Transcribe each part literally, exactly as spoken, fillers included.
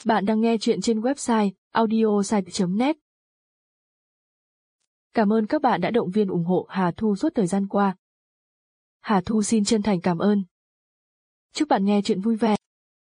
Bạn đang nghe chuyện trên website audiosite chấm net. Cảm ơn các bạn đã động viên ủng hộ Hà Thu suốt thời gian qua. Hà Thu xin chân thành cảm ơn. Chúc bạn nghe chuyện vui vẻ.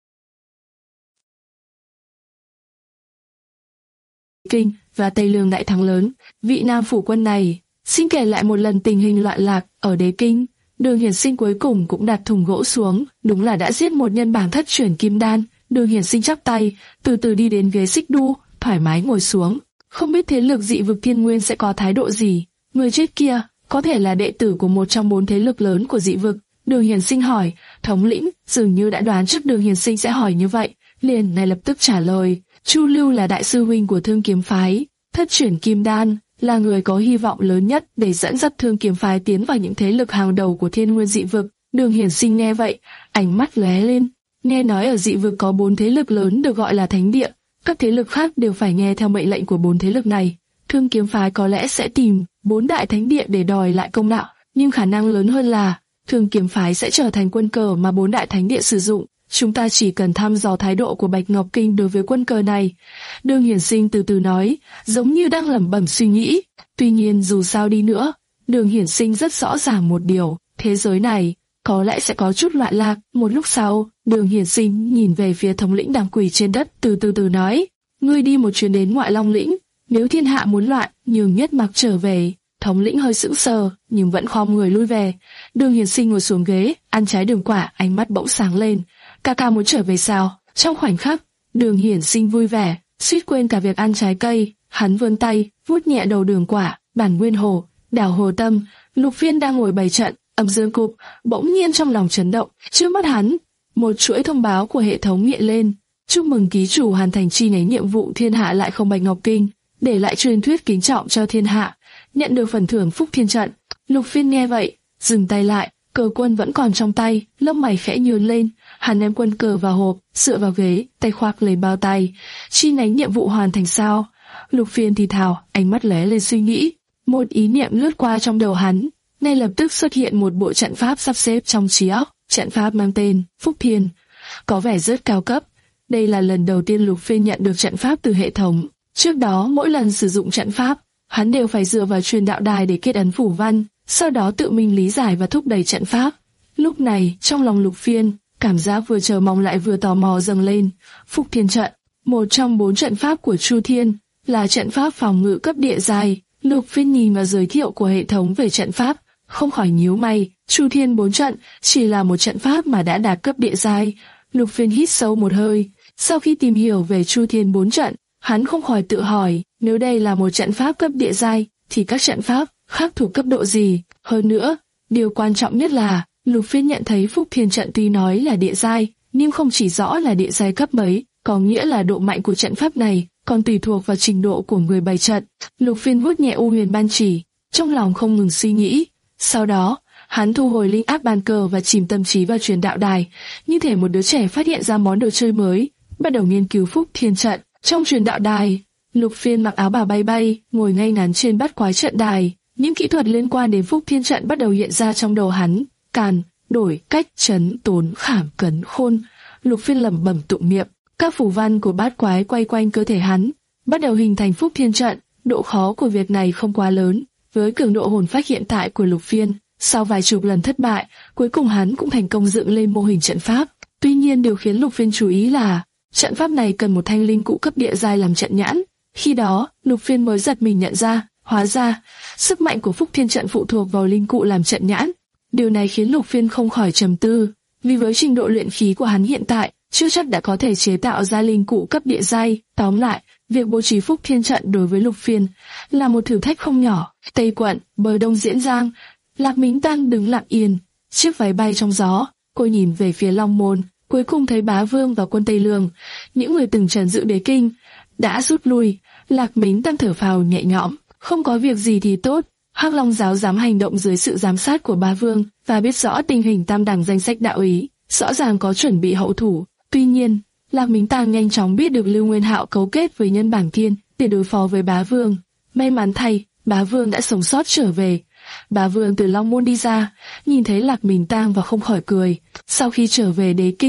Kinh và Tây Lương đại thắng lớn, vị nam phủ quân này xin kể lại một lần tình hình loạn lạc ở Đế Kinh. Đường Hiển Sinh cuối cùng cũng đặt thùng gỗ xuống, đúng là đã giết một nhân bản thất truyền kim đan. Đường Hiển Sinh chắp tay, từ từ đi đến ghế xích đu, thoải mái ngồi xuống. Không biết thế lực dị vực Thiên Nguyên sẽ có thái độ gì. Người chết kia có thể là đệ tử của một trong bốn thế lực lớn của dị vực. Đường Hiển Sinh hỏi. Thống lĩnh dường như đã đoán trước Đường Hiển Sinh sẽ hỏi như vậy, liền ngay lập tức trả lời. Chu Lưu là đại sư huynh của Thương Kiếm phái, thất truyền kim đan, là người có hy vọng lớn nhất để dẫn dắt Thương Kiếm phái tiến vào những thế lực hàng đầu của Thiên Nguyên dị vực. Đường Hiển Sinh nghe vậy, ánh mắt lóe lên. Nghe nói ở dị vực có bốn thế lực lớn được gọi là thánh địa, các thế lực khác đều phải nghe theo mệnh lệnh của bốn thế lực này. Thương Kiếm phái có lẽ sẽ tìm bốn đại thánh địa để đòi lại công đạo, nhưng khả năng lớn hơn là Thương Kiếm phái sẽ trở thành quân cờ mà bốn đại thánh địa sử dụng. Chúng ta chỉ cần thăm dò thái độ của Bạch Ngọc Kinh đối với quân cờ này. Đường Hiển Sinh từ từ nói, giống như đang lẩm bẩm suy nghĩ. Tuy nhiên dù sao đi nữa, Đường Hiển Sinh rất rõ ràng một điều, thế giới này có lẽ sẽ có chút loạn lạc. Một lúc sau, Đường Hiển Sinh nhìn về phía thống lĩnh đang quỳ trên đất, từ từ từ nói, ngươi đi một chuyến đến Ngoại Long lĩnh, nếu thiên hạ muốn loạn, nhường Nhất Mặc trở về. Thống lĩnh hơi sững sờ, nhưng vẫn khom người lui về. Đường Hiển Sinh ngồi xuống ghế, ăn trái đường quả, ánh mắt bỗng sáng lên. Ca ca muốn trở về sao? Trong khoảnh khắc, Đường Hiển Sinh vui vẻ, suýt quên cả việc ăn trái cây. Hắn vươn tay, vuốt nhẹ đầu đường quả, Bản Nguyên Hồ, Đảo Hồ Tâm. Lục Phiên đang ngồi bày trận, Âm Dương Cục, bỗng nhiên trong lòng chấn động. Trước mắt hắn, một chuỗi thông báo của hệ thống hiện lên. Chúc mừng ký chủ hoàn thành chi nhánh nhiệm vụ Thiên Hạ Lại Không Bạch Ngọc Kinh, để lại truyền thuyết kính trọng cho thiên hạ, nhận được phần thưởng Phúc Thiên Trận. Lục Phiên nghe vậy, dừng tay lại, cờ quân vẫn còn trong tay, lông mày khẽ nhướng lên. Hắn ném quân cờ vào hộp, dựa vào ghế, tay khoác lấy bao tay. Chi nhánh nhiệm vụ hoàn thành sao? Lục Phiên thì thào, ánh mắt lóe lên suy nghĩ. Một ý niệm lướt qua trong đầu hắn, ngay lập tức xuất hiện một bộ trận pháp sắp xếp trong trí óc. Trận pháp mang tên Phúc Thiên, có vẻ rất cao cấp. Đây là lần đầu tiên Lục Phiên nhận được trận pháp từ hệ thống. Trước đó mỗi lần sử dụng trận pháp, hắn đều phải dựa vào truyền đạo đài để kết ấn phủ văn, sau đó tự mình lý giải và thúc đẩy trận pháp. Lúc này, trong lòng Lục Phiên, cảm giác vừa chờ mong lại vừa tò mò dâng lên. Phúc Thiên Trận, một trong bốn trận pháp của Chu Thiên, là trận pháp phòng ngự cấp địa giai. Lục Phiên nhìn vào giới thiệu của hệ thống về trận pháp, không khỏi nhíu mày. Chu Thiên bốn trận chỉ là một trận pháp mà đã đạt cấp địa giai. Lục Phiên hít sâu một hơi. Sau khi tìm hiểu về Chu Thiên bốn trận, hắn không khỏi tự hỏi, nếu đây là một trận pháp cấp địa giai, thì các trận pháp khác thuộc cấp độ gì? Hơn nữa, điều quan trọng nhất là Lục Phiên nhận thấy Phúc Thiên Trận tuy nói là địa giai, nhưng không chỉ rõ là địa giai cấp mấy, có nghĩa là độ mạnh của trận pháp này còn tùy thuộc vào trình độ của người bày trận. Lục Phiên vuốt nhẹ U Huyền Ban Chỉ, trong lòng không ngừng suy nghĩ. Sau đó, hắn thu hồi linh áp bàn cờ và chìm tâm trí vào truyền đạo đài, như thể một đứa trẻ phát hiện ra món đồ chơi mới, bắt đầu nghiên cứu Phúc Thiên Trận. Trong truyền đạo đài, Lục Phiên mặc áo bào bay bay, ngồi ngay ngắn trên bát quái trận đài. Những kỹ thuật liên quan đến Phúc Thiên Trận bắt đầu hiện ra trong đầu hắn. Càn, đổi, cách, chấn, tốn, khảm, cấn, khôn. Lục Phiên lẩm bẩm tụng niệm. Các phù văn của bát quái quay quanh cơ thể hắn, bắt đầu hình thành Phúc Thiên Trận. Độ khó của việc này không quá lớn, với cường độ hồn phách hiện tại của Lục Phiên. Sau vài chục lần thất bại, cuối cùng hắn cũng thành công dựng lên mô hình trận pháp. Tuy nhiên điều khiến Lục Phiên chú ý là trận pháp này cần một thanh linh cụ cấp địa giai làm trận nhãn. Khi đó, Lục Phiên mới giật mình nhận ra, hóa ra sức mạnh của Phúc Thiên Trận phụ thuộc vào linh cụ làm trận nhãn. Điều này khiến Lục Phiên không khỏi trầm tư, vì với trình độ luyện khí của hắn hiện tại, chưa chắc đã có thể chế tạo ra linh cụ cấp địa giai. Tóm lại, việc bố trí Phúc Thiên Trận đối với Lục Phiên là một thử thách không nhỏ. Tây quận, bờ đông Diễn Giang, Lạc Mính Tăng đứng lặng yên, chiếc váy bay trong gió. Cô nhìn về phía Long Môn, cuối cùng thấy Bá Vương và quân Tây Lương, những người từng trấn giữ Đế Kinh, đã rút lui. Lạc Mính Tăng thở phào nhẹ nhõm, không có việc gì thì tốt. Hắc Long giáo dám hành động dưới sự giám sát của Bá Vương và biết rõ tình hình tam đẳng danh sách đạo ý, rõ ràng có chuẩn bị hậu thủ. Tuy nhiên, Lạc Mính Tăng nhanh chóng biết được Lưu Nguyên Hạo cấu kết với Nhân Bảng Thiên để đối phó với Bá Vương. May mắn thay, Bá Vương đã sống sót trở về. Bá Vương từ Long Môn đi ra, nhìn thấy Lạc Mính Tăng và không khỏi cười. Sau khi trở về Đế Kinh,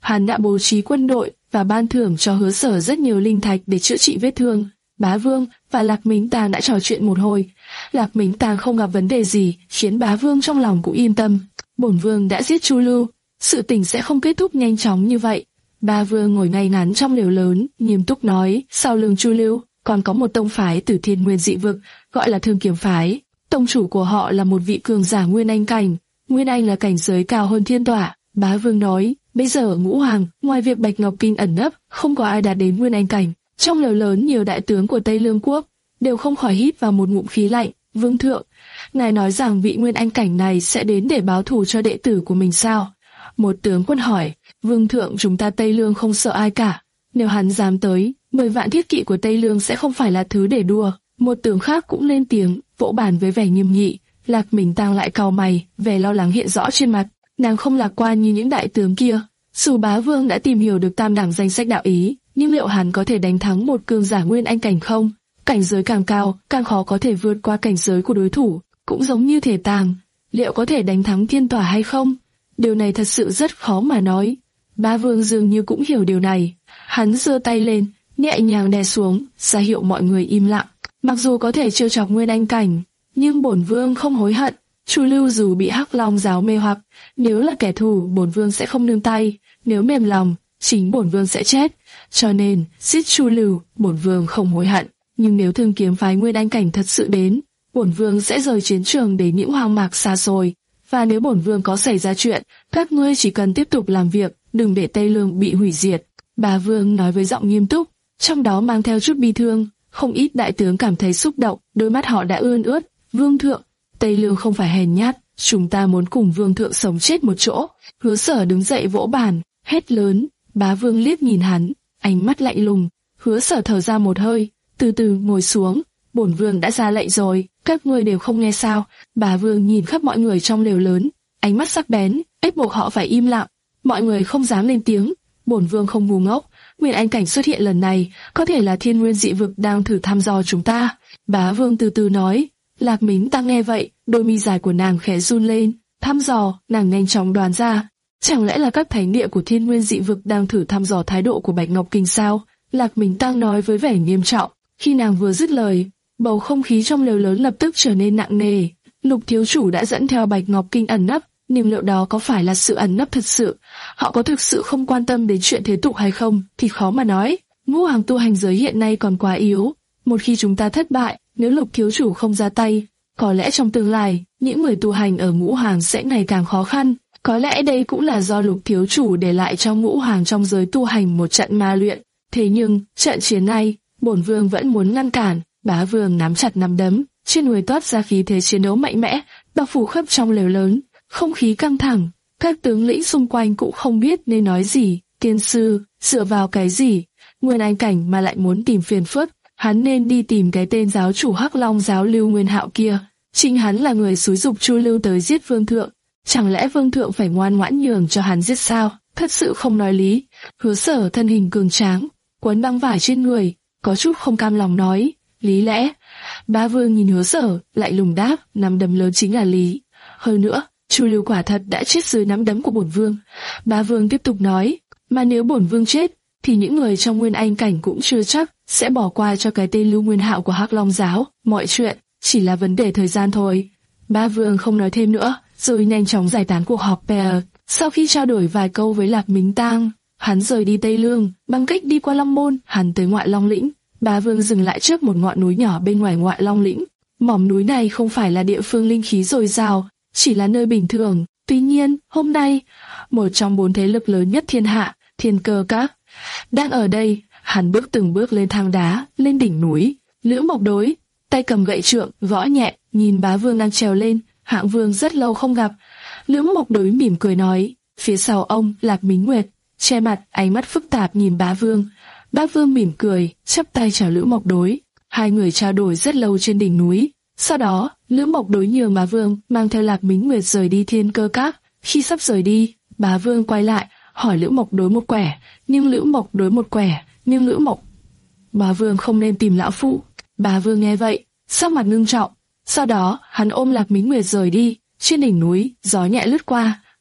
Hắn đã bố trí quân đội và ban thưởng cho Hứa Sở rất nhiều linh thạch để chữa trị vết thương. Bá Vương và Lạc Mính Tàng đã trò chuyện một hồi. Lạc Mính Tàng không gặp vấn đề gì, khiến Bá Vương trong lòng cũng yên tâm. Bổn Vương đã giết Chu Lưu, sự tình sẽ không kết thúc nhanh chóng như vậy. Bá Vương ngồi ngay ngắn trong lều lớn, nghiêm túc nói, sau lưng Chu Lưu còn có một tông phái từ Thiên Nguyên dị vực, gọi là Thương Kiếm phái. Tông chủ của họ là một vị cường giả Nguyên Anh cảnh. Nguyên Anh là cảnh giới cao hơn Thiên Tỏa. Bá Vương nói, bây giờ ở Ngũ Hoàng, ngoài việc Bạch Ngọc Kinh ẩn nấp, không có ai đạt đến Nguyên Anh cảnh. Trong lều lớn nhiều đại tướng của Tây Lương quốc đều không khỏi hít vào một ngụm khí lạnh. Vương thượng, ngài nói rằng vị Nguyên Anh cảnh này sẽ đến để báo thù cho đệ tử của mình sao? Một tướng quân hỏi. Vương thượng, chúng ta Tây Lương không sợ ai cả. Nếu hắn dám tới, mười vạn thiết kỵ của Tây Lương sẽ không phải là thứ để đùa. Một tướng khác cũng lên tiếng, vỗ bàn với vẻ nghiêm nghị. Lạc Mính Tàng lại cau mày, vẻ lo lắng hiện rõ trên mặt. Nàng không lạc quan như những đại tướng kia. Dù Bá Vương đã tìm hiểu được tam đẳng danh sách đạo ý, nhưng liệu hắn có thể đánh thắng một cường giả Nguyên Anh cảnh không? Cảnh giới càng cao, càng khó có thể vượt qua cảnh giới của đối thủ. Cũng giống như Thể Tàng, liệu có thể đánh thắng Thiên Tỏa hay không? Điều này thật sự rất khó mà nói. Bá Vương dường như cũng hiểu điều này. Hắn giơ tay lên, nhẹ nhàng đè xuống, ra hiệu mọi người im lặng. Mặc dù có thể trêu chọc Nguyên Anh cảnh, nhưng bổn Vương không hối hận. Chu Lưu dù bị Hắc Long giáo mê hoặc, nếu là kẻ thù, bổn Vương sẽ không nương tay. Nếu mềm lòng, chính bổn Vương sẽ chết. Cho nên, giết Chu Lưu, bổn Vương không hối hận. Nhưng nếu Thương Kiếm phái Nguyên Anh cảnh thật sự đến, bổn Vương sẽ rời chiến trường đến những hoang mạc xa xôi. Và nếu bổn Vương có xảy ra chuyện, các ngươi chỉ cần tiếp tục làm việc, đừng để Tây Lương bị hủy diệt. Bá Vương nói với giọng nghiêm túc, trong đó mang theo chút bi thương. Không ít đại tướng cảm thấy xúc động, đôi mắt họ đã ươn ướt. Vương thượng, Tây Lương không phải hèn nhát, chúng ta muốn cùng Vương thượng sống chết một chỗ. Hứa Sở đứng dậy vỗ bàn, hét lớn. Bá Vương liếc nhìn hắn, ánh mắt lạnh lùng. Hứa Sở thở ra một hơi, từ từ ngồi xuống. Bổn Vương đã ra lệnh rồi, các ngươi đều không nghe sao? Bá Vương nhìn khắp mọi người trong lều lớn, ánh mắt sắc bén, ép buộc họ phải im lặng. Mọi người không dám lên tiếng. Bổn Vương không ngu ngốc, Nguyên Anh cảnh xuất hiện lần này, có thể là Thiên Nguyên dị vực đang thử thăm dò chúng ta. Bá Vương từ từ nói. Lạc Mính Tàng nghe vậy, đôi mi dài của nàng khẽ run lên. Thăm dò, nàng nhanh chóng đoán ra. Chẳng lẽ là các thánh địa của Thiên Nguyên dị vực đang thử thăm dò thái độ của Bạch Ngọc Kinh sao? Lạc Mính Tàng nói với vẻ nghiêm trọng. Khi nàng vừa dứt lời, bầu không khí trong lều lớn lập tức trở nên nặng nề. Lục thiếu chủ đã dẫn theo Bạch Ngọc Kinh ẩn nấp, nhưng liệu đó có phải là sự ẩn nấp thật sự? Họ có thực sự không quan tâm đến chuyện thế tục hay không thì khó mà nói. Ngũ Hoàng tu hành giới hiện nay còn quá yếu. Một khi chúng ta thất bại, nếu Lục thiếu chủ không ra tay, có lẽ trong tương lai những người tu hành ở Ngũ Hoàng sẽ ngày càng khó khăn. Có lẽ đây cũng là do Lục thiếu chủ để lại cho Ngũ Hoàng trong giới tu hành một trận ma luyện. Thế nhưng trận chiến này, bổn Vương vẫn muốn ngăn cản. Bá Vương nắm chặt nắm đấm, trên người toát ra khí thế chiến đấu mạnh mẽ, bao phủ khắp trong lều lớn. Không khí căng thẳng, các tướng lĩnh xung quanh cũng không biết nên nói gì. Tiên sư, dựa vào cái gì? Nguyên Anh cảnh mà lại muốn tìm phiền phức, hắn nên đi tìm cái tên giáo chủ Hắc Long giáo Lưu Nguyên Hạo kia. Chính hắn là người xúi giục Chu Lưu tới giết Vương thượng. Chẳng lẽ Vương thượng phải ngoan ngoãn nhường cho hắn giết sao? Thật sự không nói lý. Hứa Sở thân hình cường tráng, quấn băng vải trên người, có chút không cam lòng nói. Lý lẽ? Bá Vương nhìn Hứa Sở, lại lùng đáp, nắm đấm lớn chính là lý. Hơn nữa, Chu Lưu quả thật đã chết dưới nắm đấm của bổn Vương. Bá Vương tiếp tục nói, mà nếu bổn Vương chết, thì những người trong Nguyên Anh cảnh cũng chưa chắc sẽ bỏ qua cho cái tên Lưu Nguyên Hạo của Hắc Long giáo. Mọi chuyện chỉ là vấn đề thời gian thôi. Bá Vương không nói thêm nữa, rồi nhanh chóng giải tán cuộc họp pair. Sau khi trao đổi vài câu với Lạc Mính Tàng, hắn rời đi Tây Lương, bằng cách đi qua Long Môn, hắn tới Ngoại Long lĩnh. Bá Vương dừng lại trước một ngọn núi nhỏ bên ngoài Ngoại Long lĩnh. Mỏm núi này không phải là địa phương linh khí dồi dào, chỉ là nơi bình thường. Tuy nhiên, hôm nay, một trong bốn thế lực lớn nhất thiên hạ, Thiên Cơ Các, đang ở đây. Hắn bước từng bước lên thang đá, lên đỉnh núi. Lữ Mộc Đối, tay cầm gậy trượng, gõ nhẹ, nhìn Bá Vương đang trèo lên. Hạng Vương rất lâu không gặp. Lữ Mộc Đối mỉm cười nói. Phía sau ông, Lạc Mính Nguyệt, che mặt, ánh mắt phức tạp nhìn Bá Vương. Bá Vương mỉm cười, chắp tay chào Lữ Mộc Đối. Hai người trao đổi rất lâu trên đỉnh núi. Sau đó, Lữ Mộc Đối nhường Bá Vương mang theo Lạc Mính Nguyệt rời đi Thiên Cơ Các. Khi sắp rời đi, Bá Vương quay lại, hỏi Lữ Mộc Đối một quẻ, nhưng Lữ Mộc Đối một quẻ, nhưng Lữ Mộc. Bá Vương không nên tìm lão phụ. Bá Vương nghe vậy, sắc mặt ngưng trọng. Sau đó, hắn ôm Lạc Mính Nguyệt rời đi. Trên đỉnh núi, gió nhẹ lướt qua,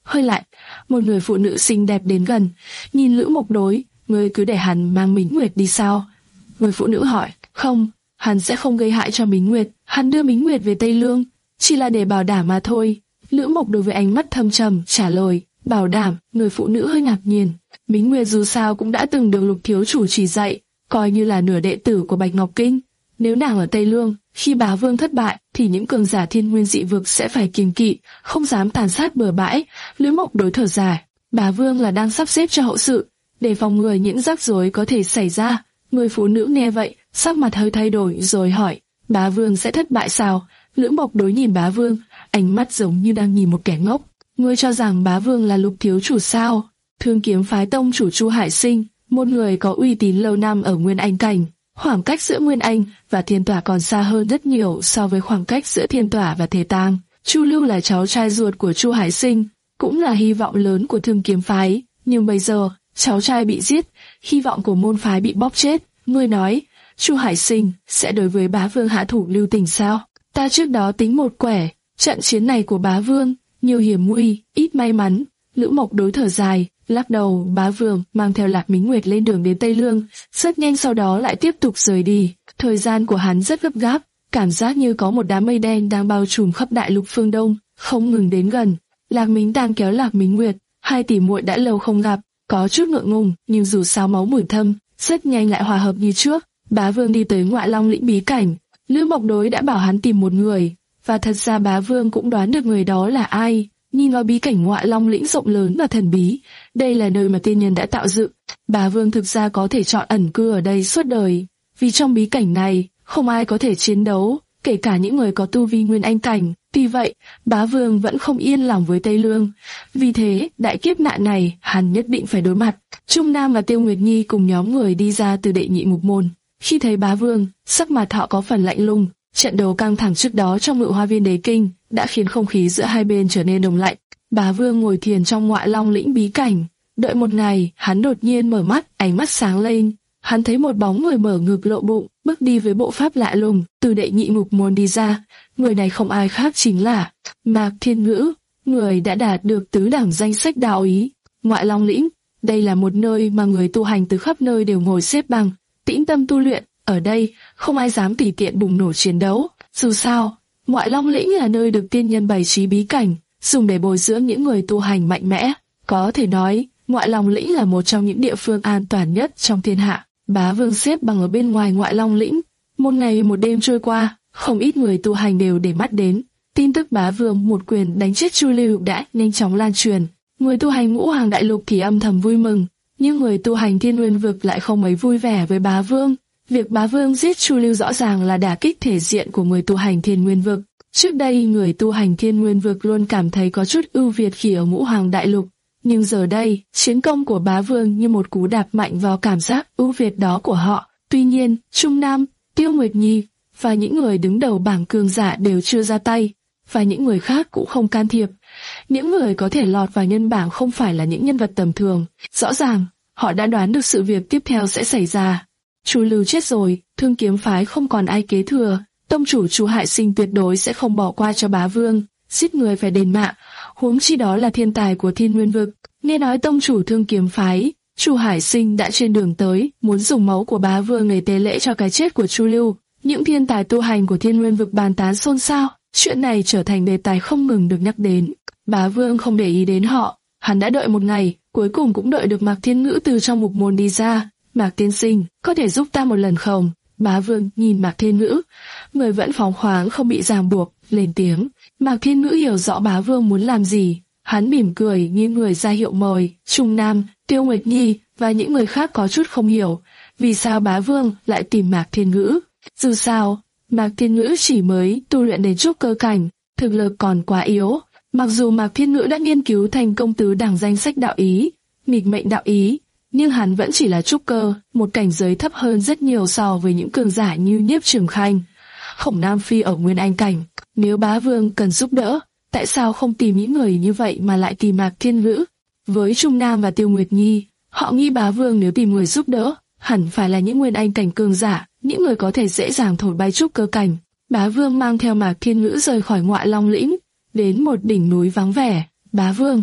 hơi lạnh. Một người phụ nữ xinh đẹp đến gần, nhìn Lữ Mộc Đối, ngươi cứ để hắn mang Mính Nguyệt đi sao? Người phụ nữ hỏi, không, hắn sẽ không gây hại cho Mính Nguyệt, hắn đưa Mính Nguyệt về Tây Lương, chỉ là để bảo đảm mà thôi. Lữ Mộc đối với ánh mắt thâm trầm trả lời, bảo đảm. Người phụ nữ hơi ngạc nhiên, Mính Nguyệt dù sao cũng đã từng được Lục thiếu chủ chỉ dạy, coi như là nửa đệ tử của Bạch Ngọc Kinh. Nếu nàng ở Tây Lương, khi bá vương thất bại, thì những cường giả thiên nguyên dị vực sẽ phải kiêng kỵ, không dám tàn sát bừa bãi. Lữ Mộc đối thở dài, bá vương là đang sắp xếp cho hậu sự, để phòng ngừa những rắc rối có thể xảy ra. Người phụ nữ nghe vậy, sắc mặt hơi thay đổi rồi hỏi, bá vương sẽ thất bại sao? Lữ Mộc đối nhìn bá vương, ánh mắt giống như đang nhìn một kẻ ngốc. Ngươi cho rằng bá vương là Lục thiếu chủ sao? Thương Kiếm phái tông chủ Chu Hải Sinh, một người có uy tín lâu năm ở Nguyên Anh cảnh. Khoảng cách giữa Nguyên Anh và Thiên Tỏa còn xa hơn rất nhiều so với khoảng cách giữa Thiên Tỏa và Thế Tang. Chu Lưu là cháu trai ruột của Chu Hải Sinh, cũng là hy vọng lớn của Thương Kiếm phái, nhưng bây giờ cháu trai bị giết, hy vọng của môn phái bị bóp chết. Ngươi nói, Chu Hải Sinh sẽ đối với bá vương hạ thủ lưu tình sao? Ta trước đó tính một quẻ, trận chiến này của bá vương, nhiều hiểm nguy, ít may mắn. Lữ Mộc đối thở dài, lắc đầu. Bá vương mang theo Lạc Mính Nguyệt lên đường đến Tây Lương, rất nhanh sau đó lại tiếp tục rời đi. Thời gian của hắn rất gấp gáp, cảm giác như có một đám mây đen đang bao trùm khắp đại lục phương Đông, không ngừng đến gần. Lạc Mính đang kéo Lạc Mính Nguyệt, hai tỷ muội đã lâu không gặp, có chút ngượng ngùng, nhưng dù sao máu mùi thâm, rất nhanh lại hòa hợp như trước. Bá vương đi tới Ngoại Long lĩnh bí cảnh, Lữ Mộc đối đã bảo hắn tìm một người, và thật ra bá vương cũng đoán được người đó là ai. Nhìn vào bí cảnh Ngoại Long lĩnh rộng lớn và thần bí, đây là nơi mà tiên nhân đã tạo dựng. Bá vương thực ra có thể chọn ẩn cư ở đây suốt đời, vì trong bí cảnh này không ai có thể chiến đấu, kể cả những người có tu vi Nguyên Anh cảnh. Tuy vậy, bá vương vẫn không yên lòng với Tây Lương, vì thế đại kiếp nạn này hắn nhất định phải đối mặt. Trung Nam và Tiêu Nguyệt Nhi cùng nhóm người đi ra từ đệ nhị ngục môn. Khi thấy bá vương, sắc mặt họ có phần lạnh lùng. Trận đấu căng thẳng trước đó trong Ngự Hoa Viên Đế Kinh đã khiến không khí giữa hai bên trở nên đông lạnh. Bá vương ngồi thiền trong Ngoại Long lĩnh bí cảnh, đợi một ngày, hắn đột nhiên mở mắt, ánh mắt sáng lên. Hắn thấy một bóng người mở ngực lộ bụng, bước đi với bộ pháp lạ lùng, từ đệ nhị ngục môn đi ra. Người này không ai khác chính là Mạc Thiên Ngữ, người đã đạt được tứ đẳng danh sách đạo ý. Ngoại Long lĩnh, đây là một nơi mà người tu hành từ khắp nơi đều ngồi xếp bằng, tĩnh tâm tu luyện. Ở đây, không ai dám tùy tiện bùng nổ chiến đấu. Dù sao, Ngoại Long lĩnh là nơi được tiên nhân bày trí bí cảnh, dùng để bồi dưỡng những người tu hành mạnh mẽ. Có thể nói, Ngoại Long lĩnh là một trong những địa phương an toàn nhất trong thiên hạ. Bá vương xếp bằng ở bên ngoài Ngoại Long lĩnh. Một ngày một đêm trôi qua, không ít người tu hành đều để mắt đến. Tin tức bá vương một quyền đánh chết Chu Lưu đã nhanh chóng lan truyền. Người tu hành Ngũ Hoàng đại lục thì âm thầm vui mừng, nhưng người tu hành Thiên Nguyên vực lại không mấy vui vẻ với bá vương. Việc bá vương giết Chu Lưu rõ ràng là đả kích thể diện của người tu hành Thiên Nguyên vực. Trước đây người tu hành Thiên Nguyên vực luôn cảm thấy có chút ưu việt khi ở Ngũ Hoàng đại lục, nhưng giờ đây, chiến công của bá vương như một cú đạp mạnh vào cảm giác ưu việt đó của họ. Tuy nhiên, Trung Nam, Tiêu Nguyệt Nhi và những người đứng đầu bảng cường giả đều chưa ra tay, và những người khác cũng không can thiệp. Những người có thể lọt vào nhân bảng không phải là những nhân vật tầm thường. Rõ ràng, họ đã đoán được sự việc tiếp theo sẽ xảy ra. Chu Lưu chết rồi, Thương Kiếm phái không còn ai kế thừa. Tông chủ Chu Hải Sinh tuyệt đối sẽ không bỏ qua cho bá vương, giết người phải đền mạng, huống chi đó là thiên tài của Thiên Nguyên vực. Nghe nói tông chủ Thương Kiếm phái, Chu Hải Sinh đã trên đường tới, muốn dùng máu của bá vương để tế lễ cho cái chết của Chu Lưu. Những thiên tài tu hành của Thiên Nguyên vực bàn tán xôn xao, chuyện này trở thành đề tài không ngừng được nhắc đến. Bá vương không để ý đến họ, hắn đã đợi một ngày, cuối cùng cũng đợi được Mạc Thiên Ngữ từ trong mục môn đi ra. Mạc tiên sinh, có thể giúp ta một lần không? Bá vương nhìn Mạc Thiên Ngữ, người vẫn phóng khoáng không bị ràng buộc, lên tiếng. Mạc Thiên Ngữ hiểu rõ bá vương muốn làm gì, hắn mỉm cười như người ra hiệu mời. Trung Nam, Tiêu Nguyệt Nhi và những người khác có chút không hiểu, vì sao bá vương lại tìm Mạc Thiên Ngữ. Dù sao, Mạc Thiên Ngữ chỉ mới tu luyện đến trúc cơ cảnh, thực lực còn quá yếu. Mặc dù Mạc Thiên Ngữ đã nghiên cứu thành công tứ đẳng danh sách đạo ý, nghịch mệnh đạo ý, nhưng hắn vẫn chỉ là trúc cơ, một cảnh giới thấp hơn rất nhiều so với những cường giả như Nhiếp Trường Khanh, Khổng Nam Phi ở Nguyên Anh cảnh. Nếu bá vương cần giúp đỡ, tại sao không tìm những người như vậy mà lại tìm Mạc Thiên Ngữ? Với Trung Nam và Tiêu Nguyệt Nhi, họ nghĩ bá vương nếu tìm người giúp đỡ, hẳn phải là những Nguyên Anh cảnh cường giả, những người có thể dễ dàng thổi bay trúc cơ cảnh. Bá vương mang theo Mạc Thiên Ngữ rời khỏi Ngoại Long lĩnh, đến một đỉnh núi vắng vẻ. Bá vương,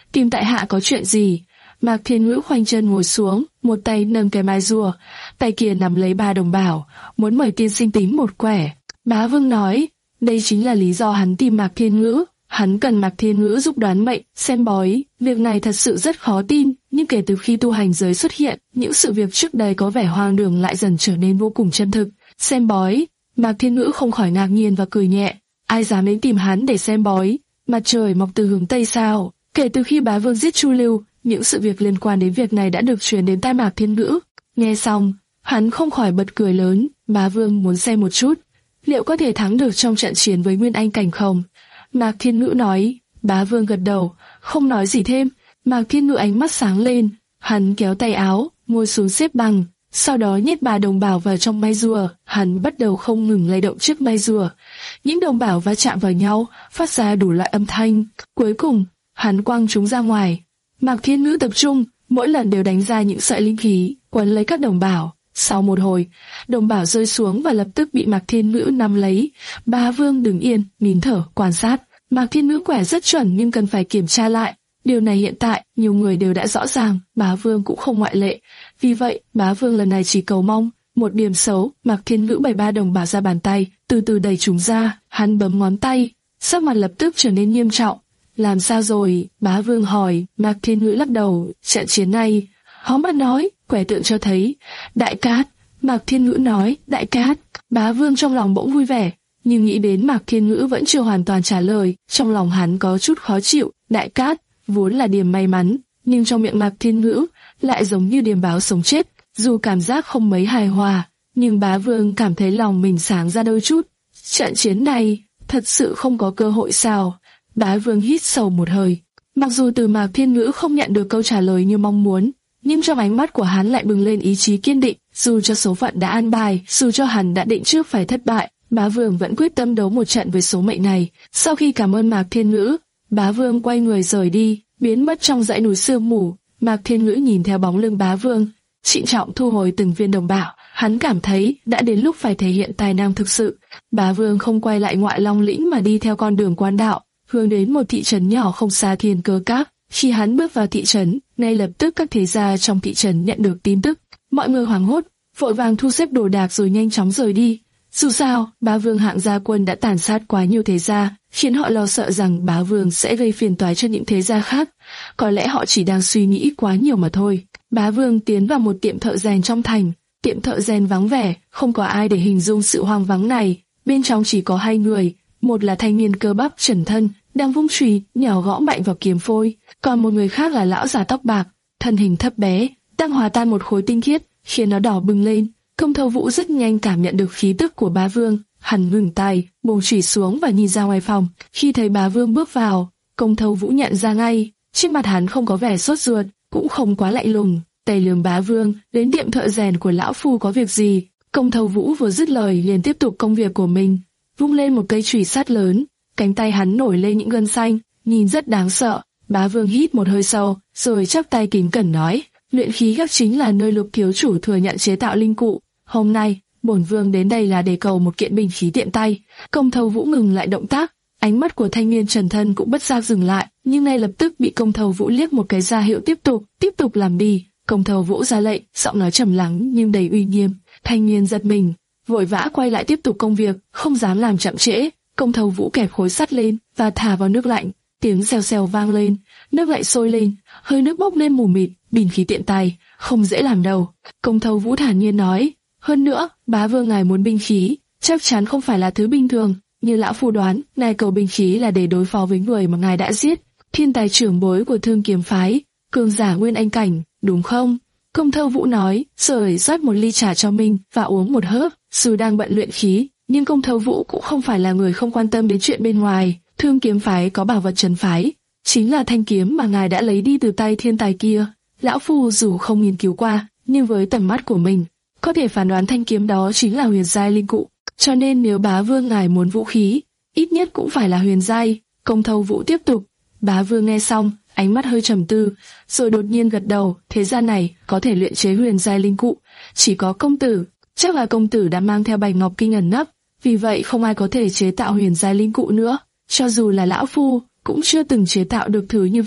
tìm tại hạ có chuyện gì? Mạc Thiên Ngữ khoanh chân ngồi xuống, một tay nâng cái mai rùa, tay kia nắm lấy ba đồng bảo, muốn mời tiên sinh tính một quẻ. Bá Vương nói, đây chính là lý do hắn tìm Mạc Thiên Ngữ. Hắn cần Mạc Thiên Ngữ giúp đoán mệnh, xem bói. Việc này thật sự rất khó tin, nhưng kể từ khi tu hành giới xuất hiện, những sự việc trước đây có vẻ hoang đường lại dần trở nên vô cùng chân thực. Xem bói, Mạc Thiên Ngữ không khỏi ngạc nhiên và cười nhẹ. Ai dám đến tìm hắn để xem bói? Mặt trời mọc từ hướng tây sao? Kể từ khi Bá Vương giết Chu Lưu, những sự việc liên quan đến việc này đã được truyền đến tai Mạc Thiên Ngữ. Nghe xong, hắn không khỏi bật cười lớn. Bá Vương muốn xem một chút, liệu có thể thắng được trong trận chiến với Nguyên Anh Cảnh không? Mạc Thiên Ngữ nói. Bá Vương gật đầu, không nói gì thêm. Mạc Thiên Ngữ ánh mắt sáng lên, hắn kéo tay áo, ngồi xuống xếp bằng, sau đó nhét ba đồng bảo vào trong mai rùa. Hắn bắt đầu không ngừng lay động chiếc mai rùa. Những đồng bảo va chạm vào nhau, phát ra đủ loại âm thanh. Cuối cùng, hắn quăng chúng ra ngoài. Mạc Thiên Ngữ tập trung, mỗi lần đều đánh ra những sợi linh khí, quấn lấy các đồng bảo. Sau một hồi, đồng bảo rơi xuống và lập tức bị Mạc Thiên Ngữ nắm lấy. Bá Vương đứng yên, nín thở, quan sát. Mạc Thiên Ngữ quẻ rất chuẩn nhưng cần phải kiểm tra lại. Điều này hiện tại, nhiều người đều đã rõ ràng, Bá Vương cũng không ngoại lệ. Vì vậy, Bá Vương lần này chỉ cầu mong. Một điểm xấu, Mạc Thiên Ngữ bày ba đồng bảo ra bàn tay, từ từ đẩy chúng ra. Hắn bấm ngón tay, sắc mặt lập tức trở nên nghiêm trọng. Làm sao rồi? Bá Vương hỏi. Mạc Thiên Ngữ lắc đầu. Trận chiến này, hó mặt nói, quẻ tượng cho thấy. Đại cát. Mạc Thiên Ngữ nói. Đại cát. Bá Vương trong lòng bỗng vui vẻ, nhưng nghĩ đến Mạc Thiên Ngữ vẫn chưa hoàn toàn trả lời, trong lòng hắn có chút khó chịu. Đại cát vốn là điểm may mắn, nhưng trong miệng Mạc Thiên Ngữ lại giống như điểm báo sống chết. Dù cảm giác không mấy hài hòa, nhưng Bá Vương cảm thấy lòng mình sáng ra đôi chút. Trận chiến này thật sự không có cơ hội sao? Bá Vương hít sâu một hơi. Mặc dù từ Mạc Thiên Ngữ không nhận được câu trả lời như mong muốn, nhưng trong ánh mắt của hắn lại bừng lên ý chí kiên định. Dù cho số phận đã an bài, dù cho hắn đã định trước phải thất bại, Bá Vương vẫn quyết tâm đấu một trận với số mệnh này. Sau khi cảm ơn Mạc Thiên Ngữ, Bá Vương quay người rời đi, biến mất trong dãy núi sương mù. Mạc Thiên Ngữ nhìn theo bóng lưng Bá Vương, trịnh trọng thu hồi từng viên đồng bảo. Hắn cảm thấy đã đến lúc phải thể hiện tài năng thực sự. Bá Vương không quay lại Ngoại Long Lĩnh mà đi theo con đường quan đạo, hướng đến một thị trấn nhỏ không xa Thiên Cơ Các. Khi hắn bước vào thị trấn, ngay lập tức các thế gia trong thị trấn nhận được tin tức. Mọi người hoảng hốt, vội vàng thu xếp đồ đạc rồi nhanh chóng rời đi. Dù sao, Bá Vương hạng gia quân đã tàn sát quá nhiều thế gia, khiến họ lo sợ rằng Bá Vương sẽ gây phiền toái cho những thế gia khác. Có lẽ họ chỉ đang suy nghĩ quá nhiều mà thôi. Bá Vương tiến vào một tiệm thợ rèn trong thành. Tiệm thợ rèn vắng vẻ, không có ai để hình dung sự hoang vắng này. Bên trong chỉ có hai người, một là thanh niên cơ bắp trần thân, đang vung chùy nhào gõ mạnh vào kiếm phôi, còn một người khác là lão già tóc bạc, thân hình thấp bé, đang hòa tan một khối tinh khiết, khiến nó đỏ bừng lên. Công Thâu Vũ rất nhanh cảm nhận được khí tức của Bá Vương, hắn ngừng tay, buông chùy xuống và nhìn ra ngoài phòng. Khi thấy Bá Vương bước vào, Công Thâu Vũ nhận ra ngay, trên mặt hắn không có vẻ sốt ruột, cũng không quá lạnh lùng. Tay lườm Bá Vương, đến tiệm thợ rèn của lão phu có việc gì? Công Thâu Vũ vừa dứt lời liền tiếp tục công việc của mình, vung lên một cây chùy sắt lớn, cánh tay hắn nổi lên những gân xanh, nhìn rất đáng sợ. Bá Vương hít một hơi sâu, rồi chắp tay kính cẩn nói: luyện khí các chính là nơi Lục thiếu chủ thừa nhận chế tạo linh cụ. Hôm nay, bổn vương đến đây là để cầu một kiện binh khí tiện tay. Công Thâu Vũ ngừng lại động tác, ánh mắt của thanh niên trần thân cũng bất giác dừng lại, nhưng ngay lập tức bị Công Thâu Vũ liếc một cái ra hiệu tiếp tục, tiếp tục làm đi. Công Thâu Vũ ra lệnh, giọng nói trầm lắng nhưng đầy uy nghiêm. Thanh niên giật mình, vội vã quay lại tiếp tục công việc, không dám làm chậm trễ. Công Thâu Vũ kẹp khối sắt lên và thả vào nước lạnh, tiếng xèo xèo vang lên, nước lại sôi lên, hơi nước bốc lên mù mịt. Binh khí tiện tay, không dễ làm đâu. Công Thâu Vũ thản nhiên nói. Hơn nữa, Bá Vương ngài muốn binh khí, chắc chắn không phải là thứ bình thường. Như lão phu đoán, ngài cầu binh khí là để đối phó với người mà ngài đã giết, thiên tài trưởng bối của Thương Kiếm phái, cường giả Nguyên Anh cảnh, đúng không? Công Thâu Vũ nói, rồi rót một ly trà cho mình và uống một hớp. Dù đang bận luyện khí, nhưng Công Thâu Vũ cũng không phải là người không quan tâm đến chuyện bên ngoài. Thương Kiếm phái có bảo vật trấn phái, chính là thanh kiếm mà ngài đã lấy đi từ tay thiên tài kia. Lão phu dù không nghiên cứu qua, nhưng với tầm mắt của mình, có thể phán đoán thanh kiếm đó chính là huyền giai linh cụ. Cho nên nếu Bá Vương ngài muốn vũ khí, ít nhất cũng phải là huyền giai. Công Thâu Vũ tiếp tục. Bá Vương nghe xong, ánh mắt hơi trầm tư, rồi đột nhiên gật đầu. Thế gian này có thể luyện chế huyền giai linh cụ, chỉ có công tử. Chắc là công tử đã mang theo bạch ngọc kinh ẩn nấp, vì vậy không ai có thể chế tạo huyền giai linh cụ nữa. Cho dù là lão phu, cũng chưa từng chế tạo được thứ như vậy.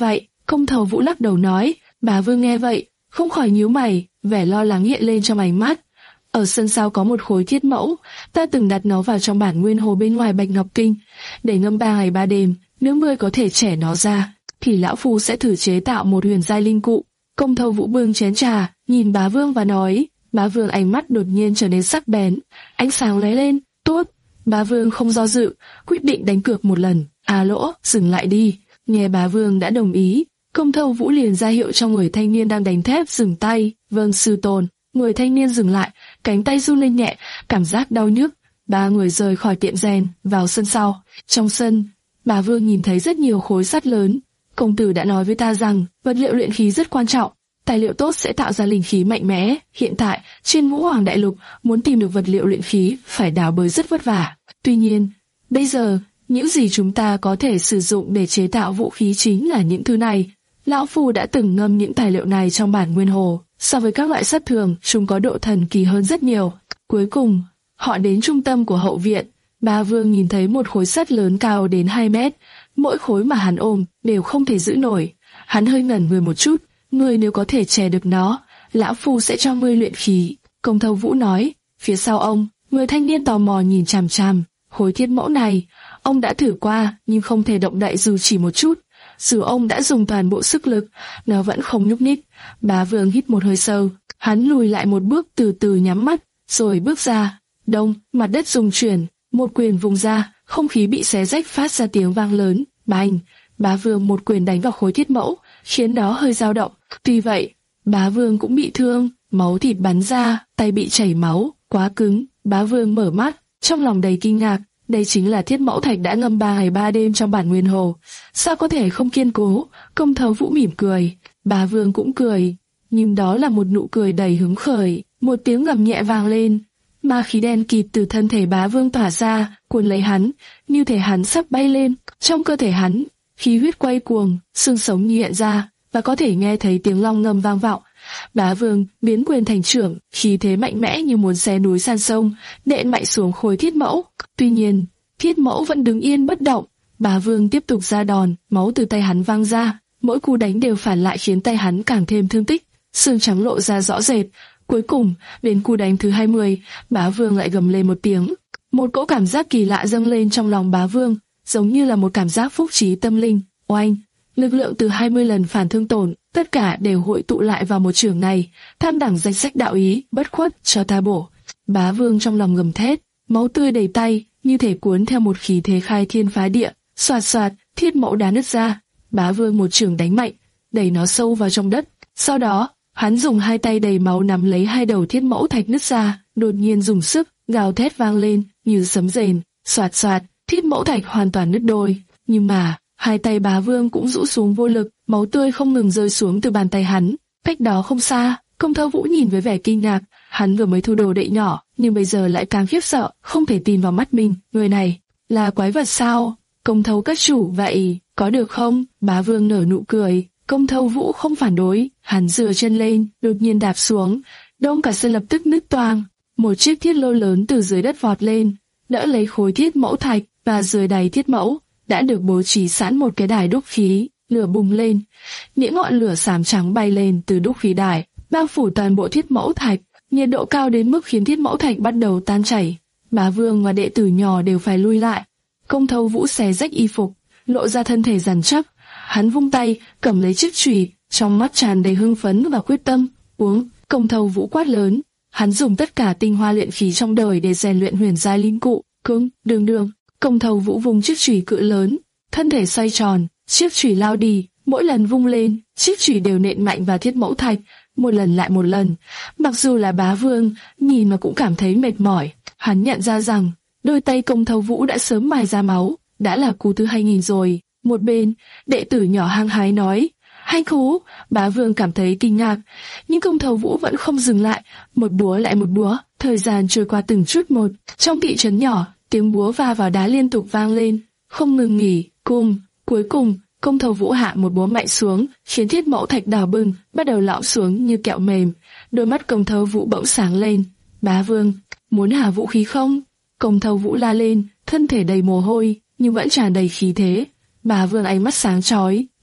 Công Thầu Vũ lắc đầu nói. Bá Vương nghe vậy, không khỏi nhíu mày, vẻ lo lắng hiện lên trong ánh mắt. Ở sân sau có một khối thiết mẫu, ta từng đặt nó vào trong bản nguyên hồ bên ngoài Bạch Ngọc Kinh, để ngâm ba ngày ba đêm. Nếu ngươi có thể trẻ nó ra, thì lão phu sẽ thử chế tạo một huyền giai linh cụ. Công Thầu Vũ bưng chén trà, nhìn Bá Vương và nói. Bá Vương ánh mắt đột nhiên trở nên sắc bén, ánh sáng lóe lên. Tốt. Bá Vương không do dự, quyết định đánh cược một lần. À Lỗ, dừng lại đi. Nghe Bá Vương đã đồng ý, Công Thầu Vũ liền ra hiệu cho người thanh niên đang đánh thép dừng tay. Vâng sư tôn. Người thanh niên dừng lại, cánh tay run lên nhẹ, cảm giác đau nhức. Ba người rời khỏi tiệm rèn, vào sân sau. Trong sân, Bá Vương nhìn thấy rất nhiều khối sắt lớn. Công tử đã nói với ta rằng vật liệu luyện khí rất quan trọng, tài liệu tốt sẽ tạo ra linh khí mạnh mẽ. Hiện tại trên Ngũ Hoàng Đại Lục muốn tìm được vật liệu luyện khí phải đào bới rất vất vả. Tuy nhiên, bây giờ những gì chúng ta có thể sử dụng để chế tạo vũ khí chính là những thứ này. Lão phu đã từng ngâm những tài liệu này trong bản nguyên hồ. So với các loại sắt thường, chúng có độ thần kỳ hơn rất nhiều. Cuối cùng, họ đến trung tâm của hậu viện. Bá Vương nhìn thấy một khối sắt lớn cao đến hai mét. Mỗi khối mà hắn ôm đều không thể giữ nổi. Hắn hơi ngẩn người một chút. Ngươi nếu có thể chè được nó, lão phu sẽ cho ngươi luyện khí. Công Thầu Vũ nói. Phía sau ông, người thanh niên tò mò nhìn chằm chằm. Khối thiết mẫu này, ông đã thử qua nhưng không thể động đậy dù chỉ một chút. Dù ông đã dùng toàn bộ sức lực, nó vẫn không nhúc nhích. Bá Vương hít một hơi sâu, hắn lùi lại một bước, từ từ nhắm mắt, rồi bước ra. Đông, mặt đất rung chuyển, một quyền vùng ra, không khí bị xé rách phát ra tiếng vang lớn. Bành! Bá Vương một quyền đánh vào khối thiết mẫu, khiến nó hơi dao động. Tuy vậy, Bá Vương cũng bị thương, máu thịt bắn ra, tay bị chảy máu, quá cứng. Bá Vương mở mắt, trong lòng đầy kinh ngạc. Đây chính là thiết mẫu thạch đã ngâm ba ngày ba đêm trong bản nguyên hồ. Sao có thể không kiên cố? Công Thầu Vũ mỉm cười. Bá Vương cũng cười. Nhưng đó là một nụ cười đầy hứng khởi. Một tiếng gầm nhẹ vang lên. Ma khí đen kịt từ thân thể Bá Vương tỏa ra, cuốn lấy hắn, như thể hắn sắp bay lên. Trong cơ thể hắn, khí huyết quay cuồng, xương sống như hiện ra, và có thể nghe thấy tiếng long ngâm vang vọng. Bá Vương biến quyền thành trưởng, khí thế mạnh mẽ như muốn xé núi san sông, nện mạnh xuống khối thiết mẫu. Tuy nhiên, thiết mẫu vẫn đứng yên bất động. Bá Vương tiếp tục ra đòn, máu từ tay hắn văng ra, mỗi cú đánh đều phản lại khiến tay hắn càng thêm thương tích, xương trắng lộ ra rõ rệt. Cuối cùng, đến cú đánh thứ hai mươi, Bá Vương lại gầm lên một tiếng. Một cỗ cảm giác kỳ lạ dâng lên trong lòng Bá Vương, giống như là một cảm giác phúc trí tâm linh. Oanh! Lực lượng từ hai mươi lần phản thương tổn, tất cả đều hội tụ lại vào một chưởng này. Tham đẳng danh sách đạo ý, bất khuất, cho ta bổ. Bá Vương trong lòng gầm thét, máu tươi đầy tay, như thể cuốn theo một khí thế khai thiên phá địa. Xoạt xoạt, thiết mẫu đá nứt ra. Bá Vương một chưởng đánh mạnh, đẩy nó sâu vào trong đất. Sau đó, hắn dùng hai tay đầy máu nắm lấy hai đầu thiết mẫu thạch nứt ra, đột nhiên dùng sức, gào thét vang lên như sấm rền. Xoạt xoạt, thiết mẫu thạch hoàn toàn nứt đôi. Nhưng mà hai tay Bá Vương cũng rũ xuống vô lực, máu tươi không ngừng rơi xuống từ bàn tay hắn. Cách đó không xa, Công Thầu Vũ nhìn với vẻ kinh ngạc. Hắn vừa mới thu đồ đệ nhỏ, nhưng bây giờ lại càng khiếp sợ, không thể tin vào mắt mình. Người này là quái vật sao? Công Thầu các chủ, vậy có được không? Bá Vương nở nụ cười. Công Thầu Vũ không phản đối, hắn giơ chân lên, đột nhiên đạp xuống, đông cả sân lập tức nứt toang. Một chiếc thiết lô lớn từ dưới đất vọt lên, đỡ lấy khối thiết mẫu thạch, và dưới đáy thiết mẫu đã được bố trí sẵn một cái đài đúc khí. Lửa bùng lên, những ngọn lửa xám trắng bay lên từ đúc khí đài, bao phủ toàn bộ thiết mẫu thạch. Nhiệt độ cao đến mức khiến thiết mẫu thạch bắt đầu tan chảy. Bá Vương và đệ tử nhỏ đều phải lui lại. Công Thầu Vũ xé rách y phục, lộ ra thân thể rắn chắc. Hắn vung tay, cầm lấy chiếc chùy, trong mắt tràn đầy hưng phấn và quyết tâm. Uống! Công Thầu Vũ quát lớn. Hắn dùng tất cả tinh hoa luyện khí trong đời để rèn luyện huyền giai linh cụ. Cứng, đường đường. Công Thầu Vũ vung chiếc chùy cự lớn, thân thể xoay tròn, chiếc chùy lao đi. Mỗi lần vung lên, chiếc chùy đều nện mạnh vào thiết mẫu thạch, một lần lại một lần. Mặc dù là Bá Vương, nhìn mà cũng cảm thấy mệt mỏi. Hắn nhận ra rằng đôi tay Công Thầu Vũ đã sớm mài ra máu, đã là cú thứ hai nghìn rồi. Một bên, đệ tử nhỏ hăng hái nói, hai cú. Bá Vương cảm thấy kinh ngạc, nhưng Công Thầu Vũ vẫn không dừng lại, một búa lại một búa. Thời gian trôi qua từng chút một. Trong thị trấn nhỏ, tiếng búa va vào đá liên tục vang lên, không ngừng nghỉ. Cùng, cuối cùng, Công Thầu Vũ hạ một búa mạnh xuống, khiến thiết mẫu thạch đỏ bừng, bắt đầu lõm xuống như kẹo mềm. Đôi mắt Công Thầu Vũ bỗng sáng lên. Bá Vương, muốn hạ vũ khí không? Công Thầu Vũ la lên, thân thể đầy mồ hôi, nhưng vẫn tràn đầy khí thế. Bá Vương ánh mắt sáng chói,